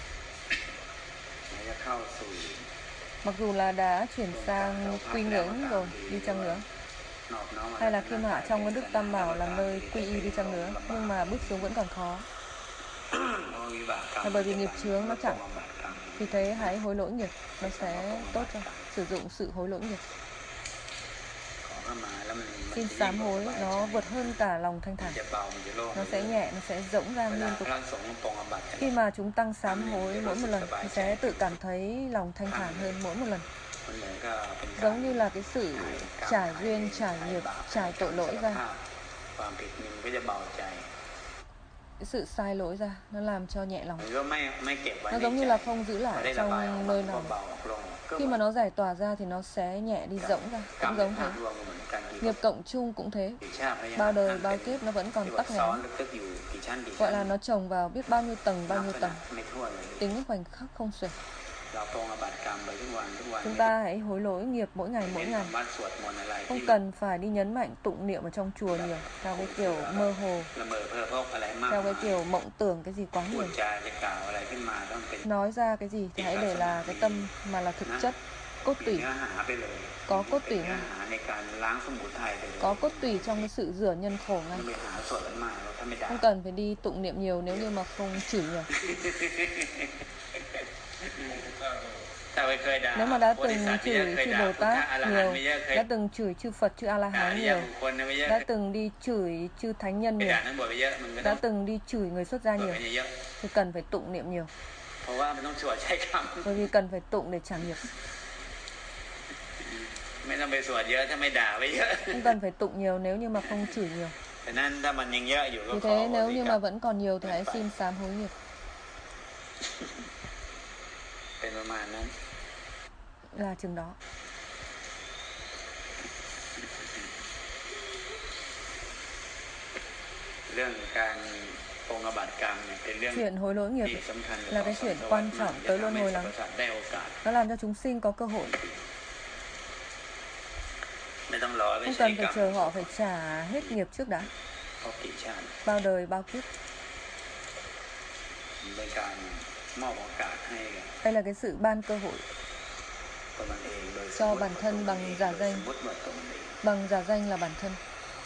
[SPEAKER 3] จะเข้าสู่
[SPEAKER 1] Mặc dù là đã chuyển sang quy ngưỡng rồi đi chăng nữa,
[SPEAKER 3] นอบน้อม
[SPEAKER 1] hay là khi mà ở trong Ân Đức Tam Bảo là nơi quy y đi chăng nữa, nhưng mà bước xuống vẫn còn khó.
[SPEAKER 3] วิบากกรรม
[SPEAKER 1] Là bởi vì nghiệp chướng nó chặn.
[SPEAKER 3] บำบัดกรรม
[SPEAKER 1] Vì thế hãy hối lỗi nghiệp, nó sẽ tốt cho. Sử dụng sự hối lỗi nghiệp.
[SPEAKER 3] ขอเข้ามาแล้วมันมัน
[SPEAKER 1] Xin
[SPEAKER 3] จะยิ่ง
[SPEAKER 1] sám hối
[SPEAKER 3] สบาย
[SPEAKER 1] nó
[SPEAKER 3] ใจ
[SPEAKER 1] vượt hơn cả lòng thanh
[SPEAKER 3] มัน
[SPEAKER 1] thản.
[SPEAKER 3] จะเบามันจะโล่ง
[SPEAKER 1] Nó sẽ nhẹ, nó sẽ rỗng ra
[SPEAKER 3] เวลา
[SPEAKER 1] liên
[SPEAKER 3] พ
[SPEAKER 1] tục.
[SPEAKER 3] ระสงฆ์ปรงอาบัติกัน
[SPEAKER 1] Khi mà chúng tăng sám hối mỗi một lần thì sẽ tự cảm thấy lòng thanh thản hơn mỗi một lần.
[SPEAKER 3] มันเหมือนกับเป็นการ
[SPEAKER 1] Giống như là cái sự trải duyên, trải nghiệp, trải tội lỗi ra,
[SPEAKER 3] ความผิดมันก็จะเบาใจ
[SPEAKER 1] cái sự sai lỗi ra, nó làm cho nhẹ lòng.
[SPEAKER 3] มันก็ไม่ไม่เก็บไว้
[SPEAKER 1] Nó
[SPEAKER 3] ใน
[SPEAKER 1] giống như
[SPEAKER 3] ใจ
[SPEAKER 1] là không giữ
[SPEAKER 3] พอ
[SPEAKER 1] lại
[SPEAKER 3] ได้ระบายออก
[SPEAKER 1] trong
[SPEAKER 3] มา
[SPEAKER 1] nơi
[SPEAKER 3] ก็
[SPEAKER 1] lòng.
[SPEAKER 3] เบาลงก็
[SPEAKER 1] Khi mà nó giải tỏa ra thì nó sẽ nhẹ đi, rỗng ra,
[SPEAKER 3] กรรม
[SPEAKER 1] cũng giống
[SPEAKER 3] ภา
[SPEAKER 1] thế.
[SPEAKER 3] พรวมก็เหมือนกัน
[SPEAKER 1] Nghiệp cộng chung cũng thế.
[SPEAKER 3] กี่ชาติพระยา
[SPEAKER 1] Bao đời, bao kiếp nó vẫn còn
[SPEAKER 3] ที่
[SPEAKER 1] tắc
[SPEAKER 3] ว่าซ้อน
[SPEAKER 1] nghẽn.
[SPEAKER 3] ลึกๆอยู่กี่ชั้นกี่ชั้น
[SPEAKER 1] Gọi là nó chồng vào biết bao nhiêu tầng, bao nhiêu
[SPEAKER 3] นับ
[SPEAKER 1] tầng.
[SPEAKER 3] ไม่ทั่วเลย
[SPEAKER 1] Tính cái khoảnh khắc không xuể.
[SPEAKER 3] เราปรงอาบัติกรรมไปทุกวันทุกวัน
[SPEAKER 1] Chúng ta hãy hối lỗi nghiệp mỗi ngày,
[SPEAKER 3] ไม่
[SPEAKER 1] mỗi
[SPEAKER 3] เน้น
[SPEAKER 1] ngày.
[SPEAKER 3] คำว่าสวดมนต์อะไร
[SPEAKER 1] Không
[SPEAKER 3] ที่
[SPEAKER 1] cần phải đi nhấn mạnh tụng niệm ở trong chùa nhiều, theo cái kiểu mơ hồ,
[SPEAKER 3] ละเมอเพ้อพกอะไรมาก
[SPEAKER 1] theo
[SPEAKER 3] มา
[SPEAKER 1] cái
[SPEAKER 3] ย
[SPEAKER 1] kiểu mộng tưởng cái gì quá
[SPEAKER 3] พูด
[SPEAKER 1] nhiều.
[SPEAKER 3] จาจะกล่าวอะไรขึ้นมาต้องเป็น
[SPEAKER 1] Nói ra cái gì thì hãy để là cái tâm mà là thực chất, cốt
[SPEAKER 3] มี
[SPEAKER 1] tủy,
[SPEAKER 3] เนื้อหาไปเลย
[SPEAKER 1] có cốt
[SPEAKER 3] เป็น
[SPEAKER 1] tủy
[SPEAKER 3] เนื้อ
[SPEAKER 1] ngay,
[SPEAKER 3] หาในการล้างสมุทัยไปเลย
[SPEAKER 1] có cốt tủy trong cái sự rửa nhân khổ
[SPEAKER 3] ไม่
[SPEAKER 1] ngay.
[SPEAKER 3] ไปหาสวดมันมาเราถ้าไม่ด่า
[SPEAKER 1] Không cần phải đi tụng niệm nhiều nếu như mà không chửi nhiều.
[SPEAKER 3] ถ้าไม่เคยด่า
[SPEAKER 1] Nếu mà đã
[SPEAKER 3] โพธิ
[SPEAKER 1] từng
[SPEAKER 3] สัตว์ไม่เยอะ
[SPEAKER 1] chửi
[SPEAKER 3] เคย
[SPEAKER 1] chư
[SPEAKER 3] ด่า
[SPEAKER 1] Bồ
[SPEAKER 3] พุทธ
[SPEAKER 1] Tát
[SPEAKER 3] อรหันต์
[SPEAKER 1] nhiều,
[SPEAKER 3] ไม่เยอะเคย
[SPEAKER 1] đã từng chửi chư Phật, chư A La
[SPEAKER 3] ด่า
[SPEAKER 1] Hán
[SPEAKER 3] อริย
[SPEAKER 1] nhiều,
[SPEAKER 3] บุคคลไม่เยอะ
[SPEAKER 1] đã từng đi chửi chư Thánh Nhân
[SPEAKER 3] ไป
[SPEAKER 1] nhiều,
[SPEAKER 3] ด่านักบวชไม่เยอะมันก็ต้
[SPEAKER 1] đã
[SPEAKER 3] อง
[SPEAKER 1] từng đi chửi người xuất gia
[SPEAKER 3] สวด
[SPEAKER 1] nhiều,
[SPEAKER 3] กันเยอะ
[SPEAKER 1] thì cần phải tụng niệm nhiều.
[SPEAKER 3] เพราะว่ามันต้องสวดใช้คำ
[SPEAKER 1] Bởi vì cần phải tụng để trả nghiệp.
[SPEAKER 3] ไม่ต้องไปสวดเยอะถ้าไม่ด่าไปเยอะ
[SPEAKER 1] Không cần phải tụng nhiều nếu như mà không chửi nhiều.
[SPEAKER 3] แต่นั้นถ้ามันยังเยอะอยู่ก็
[SPEAKER 1] Vì
[SPEAKER 3] ขอ
[SPEAKER 1] thế
[SPEAKER 3] โห
[SPEAKER 1] nếu
[SPEAKER 3] สิ
[SPEAKER 1] như
[SPEAKER 3] กรร
[SPEAKER 1] mà
[SPEAKER 3] ม
[SPEAKER 1] vẫn còn nhiều thì hãy xin sám hối nghiệp.
[SPEAKER 3] เป็นประมาณนั้น
[SPEAKER 1] Là chừng đó.
[SPEAKER 3] เรื่องการปรงอาบัติกรรมเนี่ยเป็นเรื่อง
[SPEAKER 1] Chuyện hối lỗi nghiệp
[SPEAKER 3] ที่สำคัญ
[SPEAKER 1] là cái chuyện quan trọng tới luân hồi lắm.
[SPEAKER 3] ได้โอกาส
[SPEAKER 1] Nó làm cho chúng sinh có cơ hội.
[SPEAKER 3] ไม่ต้องรอไป
[SPEAKER 1] Không
[SPEAKER 3] ใช้
[SPEAKER 1] cần
[SPEAKER 3] กร
[SPEAKER 1] phải
[SPEAKER 3] รม
[SPEAKER 1] chờ họ phải trả hết nghiệp trước đã.
[SPEAKER 3] เพราะกี่ชาติ
[SPEAKER 1] Bao đời, bao kiếp.
[SPEAKER 3] เป็นการมอบโอกาสให้
[SPEAKER 1] Đây là cái sự ban cơ hội
[SPEAKER 3] ตัวมันเองโดย
[SPEAKER 1] cho bản thân bằng giả
[SPEAKER 3] โดย
[SPEAKER 1] danh.
[SPEAKER 3] สมมติว่าตัวมันเอง
[SPEAKER 1] Bằng giả danh là bản thân.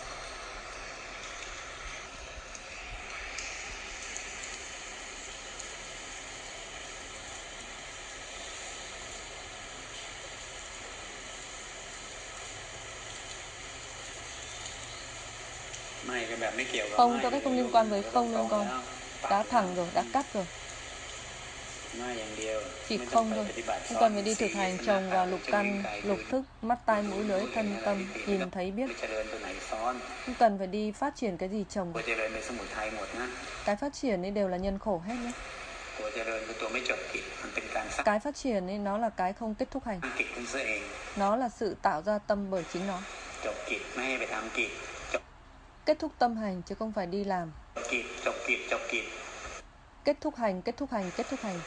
[SPEAKER 3] ไม่ก็แบบไม่เกี่ยวกับ
[SPEAKER 1] Không
[SPEAKER 3] ไม่
[SPEAKER 1] cho cách không liên quan với không luôn con. Đã thẳng rồi, đã cắt rồi.
[SPEAKER 3] ไม่อย่างเดียว
[SPEAKER 1] Chỉ
[SPEAKER 3] ไม่ต้อง
[SPEAKER 1] không
[SPEAKER 3] ไป
[SPEAKER 1] thôi.
[SPEAKER 3] ปฏิบัติ
[SPEAKER 1] Không cần phải đi thực hành trồng vào lục căn, lục thức, mắt tai mũi lưỡi, thân tâm, nhìn thấy biết.
[SPEAKER 3] ไม่เจริญตัวไหนซ้อน
[SPEAKER 1] Không cần phải đi phát triển cái gì trồng.
[SPEAKER 3] ตัวเจริญในสมุทัยหมดนะ
[SPEAKER 1] Cái phát triển ấy đều là nhân khổ hết nhé.
[SPEAKER 3] ตัวเจริญคือตัวไม่จบกิจมันเป็นการสร้าง
[SPEAKER 1] Cái phát triển ấy nó là cái không kết thúc hành.
[SPEAKER 3] กิจของตัวเอง
[SPEAKER 1] Nó là sự tạo ra tâm bởi chính nó.
[SPEAKER 3] จบกิจไม่ให้ไปทำกิจ
[SPEAKER 1] Kết thúc tâm hành chứ không phải đi làm.
[SPEAKER 3] กิจจบกิจจบกิจ
[SPEAKER 1] Kết thúc hành, kết thúc hành, kết thúc hành.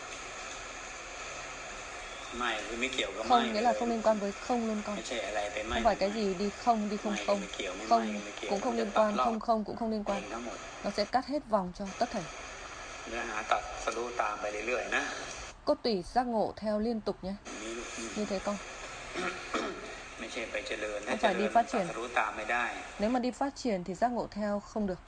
[SPEAKER 3] ไม่คือไม่เกี่ยวกับไม่
[SPEAKER 1] Không nghĩa là không liên quan với không luôn con.
[SPEAKER 3] ไม่ใช่อะไรไปไม่
[SPEAKER 1] Không phải cái gì đi không, đi không không. Không cũng không liên quan, không không cũng không liên
[SPEAKER 3] เอง
[SPEAKER 1] quan.
[SPEAKER 3] ทั้งหมด
[SPEAKER 1] Nó sẽ cắt hết vòng cho tất thảy.
[SPEAKER 3] เนื้อหาตัดสรู้ตามไปเรื่อยๆนะ
[SPEAKER 1] Cốt tủy giác ngộ theo liên tục nhé.
[SPEAKER 3] นี่ลูกอืม
[SPEAKER 1] Như thế con.
[SPEAKER 3] ไม่ใช่ไปเจริญ
[SPEAKER 1] Không phải đi phát triển.
[SPEAKER 3] สรู้ตามไม่ได้
[SPEAKER 1] Nếu mà đi phát triển thì giác ngộ theo không được.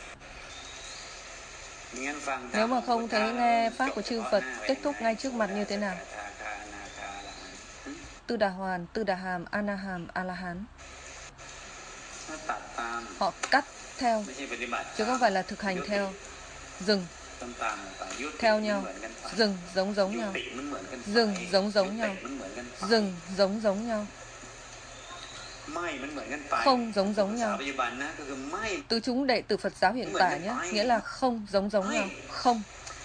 [SPEAKER 3] งั้นฟัง
[SPEAKER 1] Nếu mà không thấy nghe pháp của chư Phật kết thúc ngay trước mặt như thế nào?
[SPEAKER 3] ทาคานาคาละหัน
[SPEAKER 1] Tư Đà Hoàn, Tư Đà Hàm, A Na Hàm, A La Hán.
[SPEAKER 3] ถ้าตัดตาม
[SPEAKER 1] Họ cắt theo
[SPEAKER 3] ไม่ใช่ปฏิบัติ
[SPEAKER 1] chứ không phải là thực hành theo. Dừng
[SPEAKER 3] ต้องตามไปยุติ
[SPEAKER 1] theo
[SPEAKER 3] มัน
[SPEAKER 1] nhau.
[SPEAKER 3] เหมือนกันไป
[SPEAKER 1] Dừng giống giống
[SPEAKER 3] ยุ
[SPEAKER 1] nhau.
[SPEAKER 3] ติมันเหมือนกันไป
[SPEAKER 1] Dừng giống giống
[SPEAKER 3] ยุติ
[SPEAKER 1] nhau.
[SPEAKER 3] มันเหมือนกันไป
[SPEAKER 1] Dừng giống giống nhau.
[SPEAKER 3] ไม่มันเหมือนกันไป
[SPEAKER 1] Không giống giống
[SPEAKER 3] ภาษา
[SPEAKER 1] nhau.
[SPEAKER 3] ปัจจุบันนะก็คือไม่
[SPEAKER 1] Từ chúng đệ tử Phật giáo hiện tại nhé, nghĩa là không giống giống nhau. Không.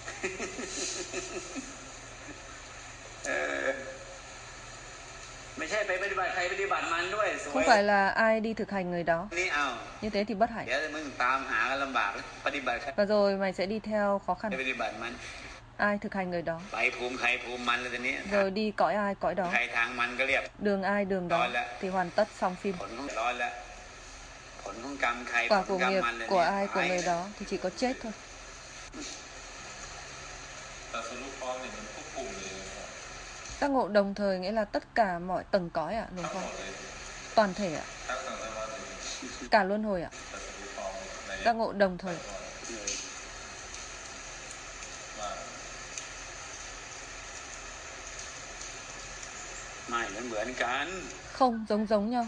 [SPEAKER 3] เออไม่ใช่ไปปฏิบัติใครปฏิบัติมันด้วยสวย
[SPEAKER 1] Không phải là ai đi thực hành người đó.
[SPEAKER 3] นี่เอา
[SPEAKER 1] Như thế thì bất
[SPEAKER 3] เดี๋ยว
[SPEAKER 1] hạnh.
[SPEAKER 3] มึงตามหากันลำบากปฏิบัติใคร
[SPEAKER 1] Và rồi mày sẽ đi theo khó
[SPEAKER 3] ไป
[SPEAKER 1] khăn.
[SPEAKER 3] ปฏิบัติมัน
[SPEAKER 1] Ai thực hành người đó.
[SPEAKER 3] ไปภูมิใครภูมิมันเลยทีนี้
[SPEAKER 1] Rồi đi cõi ai cõi đó.
[SPEAKER 3] ใครทางมันก็เรียบ
[SPEAKER 1] Đường ai đường đó. Thì hoàn tất xong phim.
[SPEAKER 3] ผลของร้อนแล้วผลของกรรมใครผ
[SPEAKER 1] Quả
[SPEAKER 3] ลขอ
[SPEAKER 1] của
[SPEAKER 3] งกรรม
[SPEAKER 1] nghiệp
[SPEAKER 3] มันเลย
[SPEAKER 1] của
[SPEAKER 3] เนี่ย
[SPEAKER 1] ai của
[SPEAKER 3] ตาย
[SPEAKER 1] người đó thì chỉ có chết thôi.
[SPEAKER 2] แต่สรุปพร้อมเนี่ยมันควบคุมเลยนะครับ
[SPEAKER 1] Giác ngộ đồng thời nghĩa là tất cả mọi tầng cõi ạ, đúng
[SPEAKER 2] ทั้งหม
[SPEAKER 1] không?
[SPEAKER 2] ดเลย
[SPEAKER 1] Toàn thể ạ,
[SPEAKER 2] ทั้งสังสารวัฏเลย
[SPEAKER 1] cả luân hồi ạ.
[SPEAKER 2] แต่สรุปพร้อมใน
[SPEAKER 1] Giác ngộ đồng thời.
[SPEAKER 2] ว่า
[SPEAKER 3] ไม่มันเหมือนกัน
[SPEAKER 1] Không giống giống nhau.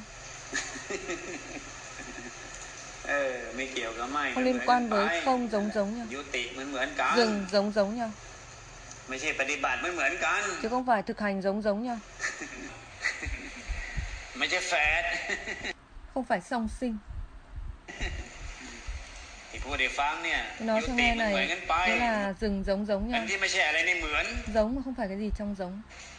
[SPEAKER 3] เออไม่เกี่ยวกับไม่
[SPEAKER 1] Không liên quan với không giống giống nhau.
[SPEAKER 3] ยุติมันเหมือนกัน
[SPEAKER 1] Dừng giống giống nhau.
[SPEAKER 3] ไม่ใช่ปฏิบัติมันเหมือนกัน
[SPEAKER 1] Chứ không phải thực hành giống giống nhau.
[SPEAKER 3] ไม่ใช่แฟด
[SPEAKER 1] Không phải song sinh.
[SPEAKER 3] ที่พูดให้ฟังเนี่ย
[SPEAKER 1] Nói
[SPEAKER 3] ยุ
[SPEAKER 1] cho
[SPEAKER 3] ติ
[SPEAKER 1] nghe
[SPEAKER 3] มันเหมือน
[SPEAKER 1] này
[SPEAKER 3] กันไป
[SPEAKER 1] nghĩa là dừng giống giống
[SPEAKER 3] อัน
[SPEAKER 1] nhau.
[SPEAKER 3] ที่ไม่ใช่อะไรในเหมือน
[SPEAKER 1] Giống mà không phải cái gì trong giống.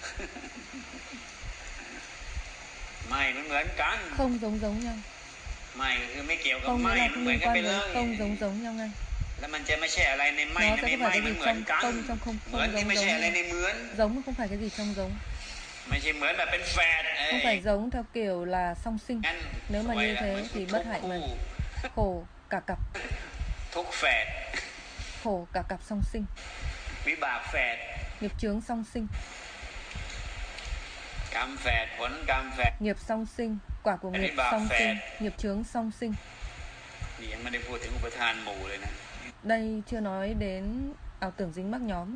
[SPEAKER 3] ไม่มันเหมือนกัน
[SPEAKER 1] Không giống giống nhau.
[SPEAKER 3] ไม่ก็คือไม่เกี่ยวกับ
[SPEAKER 1] Không
[SPEAKER 3] ไม่
[SPEAKER 1] nghĩa là
[SPEAKER 3] มัน
[SPEAKER 1] không
[SPEAKER 3] เหมือน
[SPEAKER 1] liên
[SPEAKER 3] กันไป
[SPEAKER 1] quan
[SPEAKER 3] เล
[SPEAKER 1] với
[SPEAKER 3] ย
[SPEAKER 1] không giống giống nhau ngay.
[SPEAKER 3] แล้วมันจะไม่ใช่อะไรในไม่
[SPEAKER 1] Nó
[SPEAKER 3] และ
[SPEAKER 1] sẽ
[SPEAKER 3] ไม่
[SPEAKER 1] không
[SPEAKER 3] ไม่
[SPEAKER 1] phải cái
[SPEAKER 3] มัน
[SPEAKER 1] gì
[SPEAKER 3] เหมือน
[SPEAKER 1] trong
[SPEAKER 3] กัน
[SPEAKER 1] không trong không
[SPEAKER 3] เหมือน
[SPEAKER 1] không
[SPEAKER 3] ที่
[SPEAKER 1] giống
[SPEAKER 3] ไม่ใช่
[SPEAKER 1] giống
[SPEAKER 3] อะไรใน
[SPEAKER 1] nhau.
[SPEAKER 3] เหมือน
[SPEAKER 1] Giống mà không phải cái gì trong giống.
[SPEAKER 3] ไม่ใช่เหมือนแบบเป็นแฟดเอ้ย
[SPEAKER 1] Không phải giống theo kiểu là song sinh.
[SPEAKER 3] งั้น
[SPEAKER 1] Nếu mà
[SPEAKER 3] สวย
[SPEAKER 1] như
[SPEAKER 3] ละ
[SPEAKER 1] thế
[SPEAKER 3] มัน
[SPEAKER 1] thì
[SPEAKER 3] ทุก
[SPEAKER 1] bất hạnh mà.
[SPEAKER 3] คู่
[SPEAKER 1] Khổ cả cặp.
[SPEAKER 3] ทุกแฝด
[SPEAKER 1] Khổ cả cặp song sinh.
[SPEAKER 3] วิบากแฝด
[SPEAKER 1] Nghiệp chướng song sinh.
[SPEAKER 3] กรรมแฝดผลกรรมแฝด
[SPEAKER 1] Nghiệp song sinh. Quả của nghiệp
[SPEAKER 3] Cái
[SPEAKER 1] song
[SPEAKER 3] bà
[SPEAKER 1] sinh.
[SPEAKER 3] phẹt.
[SPEAKER 1] Nghiệp chướng song sinh.
[SPEAKER 3] นี่ยังไม่ได้พูดถึงอุปทานหมู่เลยนะ
[SPEAKER 1] Đây chưa nói đến ảo tưởng dính mắc nhóm.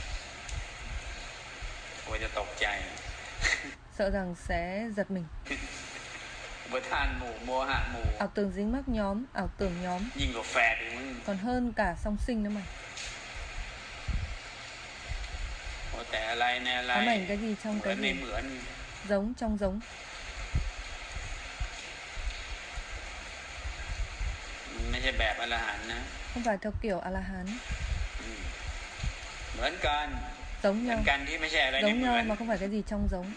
[SPEAKER 3] กลัวจะตกใจ
[SPEAKER 1] Sợ rằng sẽ giật mình.
[SPEAKER 3] อุปทานหมู่โมหะหมู่
[SPEAKER 1] Ảo tưởng dính mắc nhóm. Ảo tưởng nhóm
[SPEAKER 3] ยิ่งกว่าแฝดอีกมึง
[SPEAKER 1] còn hơn cả song sinh nữa mà.
[SPEAKER 3] โอ้แต่อะไรในอะไร
[SPEAKER 1] Ám ảnh cái gì
[SPEAKER 3] เห
[SPEAKER 1] trong
[SPEAKER 3] มือน
[SPEAKER 1] cái
[SPEAKER 3] ใน
[SPEAKER 1] gì.
[SPEAKER 3] เหมือน
[SPEAKER 1] Giống trong giống.
[SPEAKER 3] มันไม่ใช่แบบอรหันต์นะ
[SPEAKER 1] Không phải theo kiểu A-la-hán.
[SPEAKER 3] อืมเหมือนกัน
[SPEAKER 1] Giống
[SPEAKER 3] เหมือน
[SPEAKER 1] nhau.
[SPEAKER 3] กันที่ไม่ใช่อะไรใน
[SPEAKER 1] Giống
[SPEAKER 3] เหมือน
[SPEAKER 1] nhau mà không phải cái gì trong giống.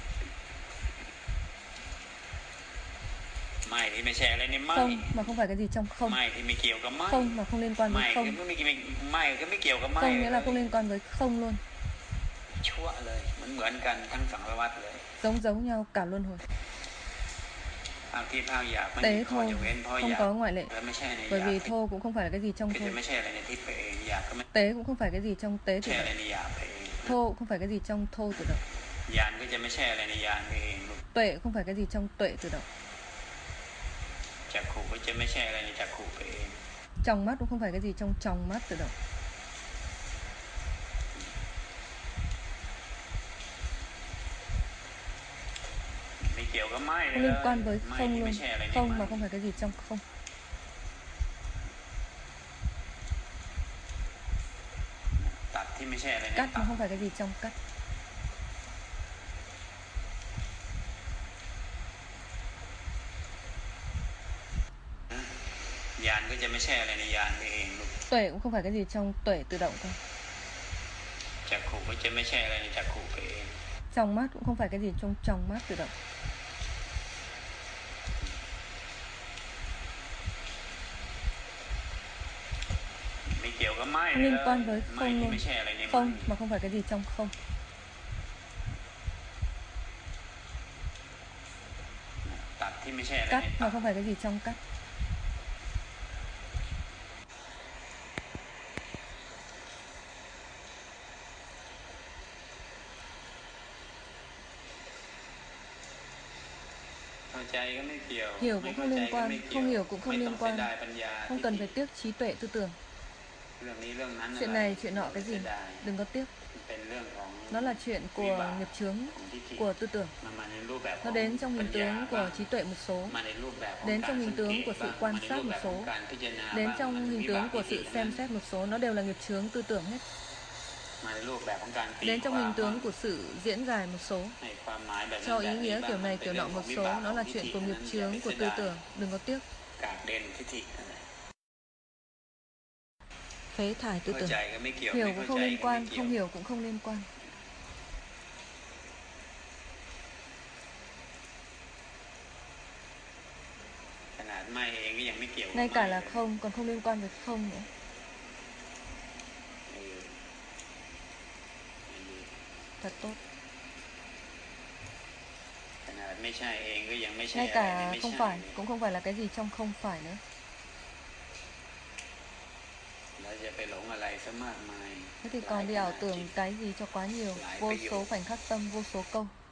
[SPEAKER 3] ไม่ที่ไม่ใช่อะไรในไม่
[SPEAKER 1] Không mà không phải cái gì trong không.
[SPEAKER 3] ไม่ที่ไม่เกี่ยวกับไม่
[SPEAKER 1] Không mà không liên quan
[SPEAKER 3] ไม่
[SPEAKER 1] với
[SPEAKER 3] คือ
[SPEAKER 1] không.
[SPEAKER 3] ไม่ไม่ไม่คือไม่เกี่ยวกับไม่
[SPEAKER 1] Không nghĩa là không liên quan với không luôn.
[SPEAKER 3] ชั่วเลยมันเหมือนกันทั้งสังสารวัฏเลย
[SPEAKER 1] Giống giống nhau cả luân hồi.
[SPEAKER 3] ภาคที่ภาคหยาบไม่
[SPEAKER 1] Tế
[SPEAKER 3] มีข้อ
[SPEAKER 1] thô
[SPEAKER 3] จะเว้นเพราะห
[SPEAKER 1] không
[SPEAKER 3] ยาบ
[SPEAKER 1] có ngoại lệ.
[SPEAKER 3] และไม่ใช่ในห
[SPEAKER 1] Bởi
[SPEAKER 3] ยาบ
[SPEAKER 1] vì thô cũng không phải là cái gì trong
[SPEAKER 3] ก็
[SPEAKER 1] thô.
[SPEAKER 3] จะไม่ใช่อะไรในทิพย์ไปเองหยาบก็ไม่
[SPEAKER 1] Tế cũng không phải cái gì trong tế
[SPEAKER 3] ใช่
[SPEAKER 1] tự
[SPEAKER 3] อะไร
[SPEAKER 1] động.
[SPEAKER 3] ในหยาบไปเอง
[SPEAKER 1] Thô cũng không phải cái gì trong thô tự động.
[SPEAKER 3] ญาณก็จะไม่ใช่อะไรในญาณไปเองลูก
[SPEAKER 1] Tuệ cũng không phải cái gì trong tuệ tự động.
[SPEAKER 3] จักขู่ก็จะไม่ใช่อะไรในจักขู่ไปเอง
[SPEAKER 1] Trong mắt cũng không phải cái gì trong trong mắt tự động.
[SPEAKER 3] ไม่เกี่ยวกับไม่เลย
[SPEAKER 1] Không liên quan với
[SPEAKER 3] ไม่
[SPEAKER 1] không
[SPEAKER 3] ที่
[SPEAKER 1] luôn.
[SPEAKER 3] ไม่ใช่อะไรใน
[SPEAKER 1] Không
[SPEAKER 3] ไม่
[SPEAKER 1] mà không phải cái gì trong không.
[SPEAKER 3] ตัดที่ไม่ใช่อะไรใน
[SPEAKER 1] Cắt
[SPEAKER 3] ตั
[SPEAKER 1] mà
[SPEAKER 3] ด
[SPEAKER 1] không phải cái gì trong cắt.
[SPEAKER 3] ญาณก็จะไม่ใช่อะไรในญาณไปเองลูก
[SPEAKER 1] Tuệ cũng không phải cái gì trong tuệ tự động thôi.
[SPEAKER 3] จักขู่ก็จะไม่ใช่อะไรในจักขู่ไปเอง
[SPEAKER 1] Trong mắt cũng không phải cái gì trong trong mắt tự động.
[SPEAKER 3] เกี่ยวกับไม่
[SPEAKER 1] liên quan với
[SPEAKER 3] ไม่
[SPEAKER 1] không
[SPEAKER 3] ที่
[SPEAKER 1] luôn.
[SPEAKER 3] ไม่ใช่อะไรในมัน
[SPEAKER 1] Không mà không phải cái gì trong không.
[SPEAKER 3] ตัดที่ไม่ใช่อะไร
[SPEAKER 1] Cắt
[SPEAKER 3] ใน
[SPEAKER 1] mà không phải cái gì trong cắt.
[SPEAKER 3] เข้าใจก็ไม่เกี่ยว
[SPEAKER 1] Hiểu
[SPEAKER 3] ไม่
[SPEAKER 1] cũng
[SPEAKER 3] เข้า
[SPEAKER 1] không
[SPEAKER 3] ใจ
[SPEAKER 1] liên
[SPEAKER 3] ก็
[SPEAKER 1] quan,
[SPEAKER 3] ไม่เกี่ยว
[SPEAKER 1] không hiểu cũng không
[SPEAKER 3] ไม่ต้อ
[SPEAKER 1] liên
[SPEAKER 3] งเสีย
[SPEAKER 1] quan.
[SPEAKER 3] ดายปัญญา
[SPEAKER 1] Không cần phải tiếc trí tuệ tư tưởng.
[SPEAKER 3] เรื่องนี้เรื่องนั้น
[SPEAKER 1] Chuyện
[SPEAKER 3] อะไร
[SPEAKER 1] này chuyện nọ cái
[SPEAKER 3] เสี
[SPEAKER 1] gì
[SPEAKER 3] ยดาย
[SPEAKER 1] đừng có tiếc.
[SPEAKER 3] เป็นเรื่องของ
[SPEAKER 1] Nó là chuyện của nghiệp chướng,
[SPEAKER 3] ของทิฏฐิ
[SPEAKER 1] của tư tưởng.
[SPEAKER 3] มันมาในรูปแบบข
[SPEAKER 1] Nó
[SPEAKER 3] อง
[SPEAKER 1] đến trong
[SPEAKER 3] ปั
[SPEAKER 1] hình
[SPEAKER 3] ญญา
[SPEAKER 1] tướng
[SPEAKER 3] บ้า
[SPEAKER 1] của
[SPEAKER 3] ง
[SPEAKER 1] trí tuệ một số,
[SPEAKER 3] มาในรูปแบบของ
[SPEAKER 1] đến
[SPEAKER 3] การ
[SPEAKER 1] trong
[SPEAKER 3] สั
[SPEAKER 1] hình
[SPEAKER 3] งเก
[SPEAKER 1] tướng
[SPEAKER 3] ต
[SPEAKER 1] của sự
[SPEAKER 3] บ้าง
[SPEAKER 1] quan
[SPEAKER 3] มาใน
[SPEAKER 1] sát
[SPEAKER 3] รูป
[SPEAKER 1] một
[SPEAKER 3] แบบของ
[SPEAKER 1] số,
[SPEAKER 3] การพิจารณา
[SPEAKER 1] đến
[SPEAKER 3] บ้าง
[SPEAKER 1] trong
[SPEAKER 3] มัน
[SPEAKER 1] hình
[SPEAKER 3] วิบา
[SPEAKER 1] tướng
[SPEAKER 3] ก
[SPEAKER 1] của
[SPEAKER 3] ทิฏ
[SPEAKER 1] sự
[SPEAKER 3] ฐิทั้ง
[SPEAKER 1] xem
[SPEAKER 3] นั้น
[SPEAKER 1] xét một số, nó đều là nghiệp chướng tư tưởng hết.
[SPEAKER 3] มาในรูปแบบของการตี
[SPEAKER 1] Đến trong
[SPEAKER 3] ควา
[SPEAKER 1] hình
[SPEAKER 3] ม
[SPEAKER 1] tướng của sự diễn giải một số,
[SPEAKER 3] ให้ความหมายแบบนั้น
[SPEAKER 1] cho
[SPEAKER 3] แบ
[SPEAKER 1] ý
[SPEAKER 3] บนี้
[SPEAKER 1] nghĩa
[SPEAKER 3] บ้าง
[SPEAKER 1] kiểu
[SPEAKER 3] มัน
[SPEAKER 1] này
[SPEAKER 3] เป็น
[SPEAKER 1] kiểu
[SPEAKER 3] เรื่อ
[SPEAKER 1] nọ
[SPEAKER 3] งขอ
[SPEAKER 1] một
[SPEAKER 3] งวิ
[SPEAKER 1] số,
[SPEAKER 3] บากข
[SPEAKER 1] nó
[SPEAKER 3] อง
[SPEAKER 1] là
[SPEAKER 3] ทิฏ
[SPEAKER 1] chuyện
[SPEAKER 3] ฐิ
[SPEAKER 1] của
[SPEAKER 3] ทั้ง
[SPEAKER 1] nghiệp
[SPEAKER 3] นั้นอย่า
[SPEAKER 1] chướng
[SPEAKER 3] ไป
[SPEAKER 1] của
[SPEAKER 3] เสีย
[SPEAKER 1] tư
[SPEAKER 3] ดาย
[SPEAKER 1] tưởng, đừng có tiếc.
[SPEAKER 3] กากเด่นทิฏฐินั่นแหละ
[SPEAKER 1] Phế thải tư
[SPEAKER 3] เข้า
[SPEAKER 1] tưởng.
[SPEAKER 3] ใจก็ไม่เกี่ยว
[SPEAKER 1] Hiểu
[SPEAKER 3] ไม่
[SPEAKER 1] cũng
[SPEAKER 3] เข้า
[SPEAKER 1] không
[SPEAKER 3] ใจ
[SPEAKER 1] liên
[SPEAKER 3] ก็ไม่
[SPEAKER 1] quan,
[SPEAKER 3] เกี่ยว
[SPEAKER 1] không hiểu cũng không liên quan.
[SPEAKER 3] ขนาดไม่เองก็ยังไม่เกี่ยวกับ
[SPEAKER 1] Ngay
[SPEAKER 3] ไม่
[SPEAKER 1] cả
[SPEAKER 3] เล
[SPEAKER 1] là
[SPEAKER 3] ย
[SPEAKER 1] không, còn không liên quan với không nữa.
[SPEAKER 3] เออไม่รู้
[SPEAKER 1] Thật tốt.
[SPEAKER 3] ขนาดไม่ใช่เองก็ยังไม่ใช่
[SPEAKER 1] Ngay
[SPEAKER 3] อะไรใน
[SPEAKER 1] cả
[SPEAKER 3] ไม่
[SPEAKER 1] không
[SPEAKER 3] ใช่
[SPEAKER 1] phải, cũng không phải là cái gì trong không phải nữa.
[SPEAKER 3] แล้วจะไปหลงอะไรซะมากมาย
[SPEAKER 1] Thế thì
[SPEAKER 3] หลาย
[SPEAKER 1] còn
[SPEAKER 3] ข
[SPEAKER 1] đi
[SPEAKER 3] นา
[SPEAKER 1] ảo
[SPEAKER 3] ดจิ
[SPEAKER 1] tưởng
[SPEAKER 3] ต
[SPEAKER 1] cái gì cho quá nhiều.
[SPEAKER 3] Lại
[SPEAKER 1] Vô
[SPEAKER 3] bây giờ.
[SPEAKER 1] số khoảnh khắc tâm, vô số câu.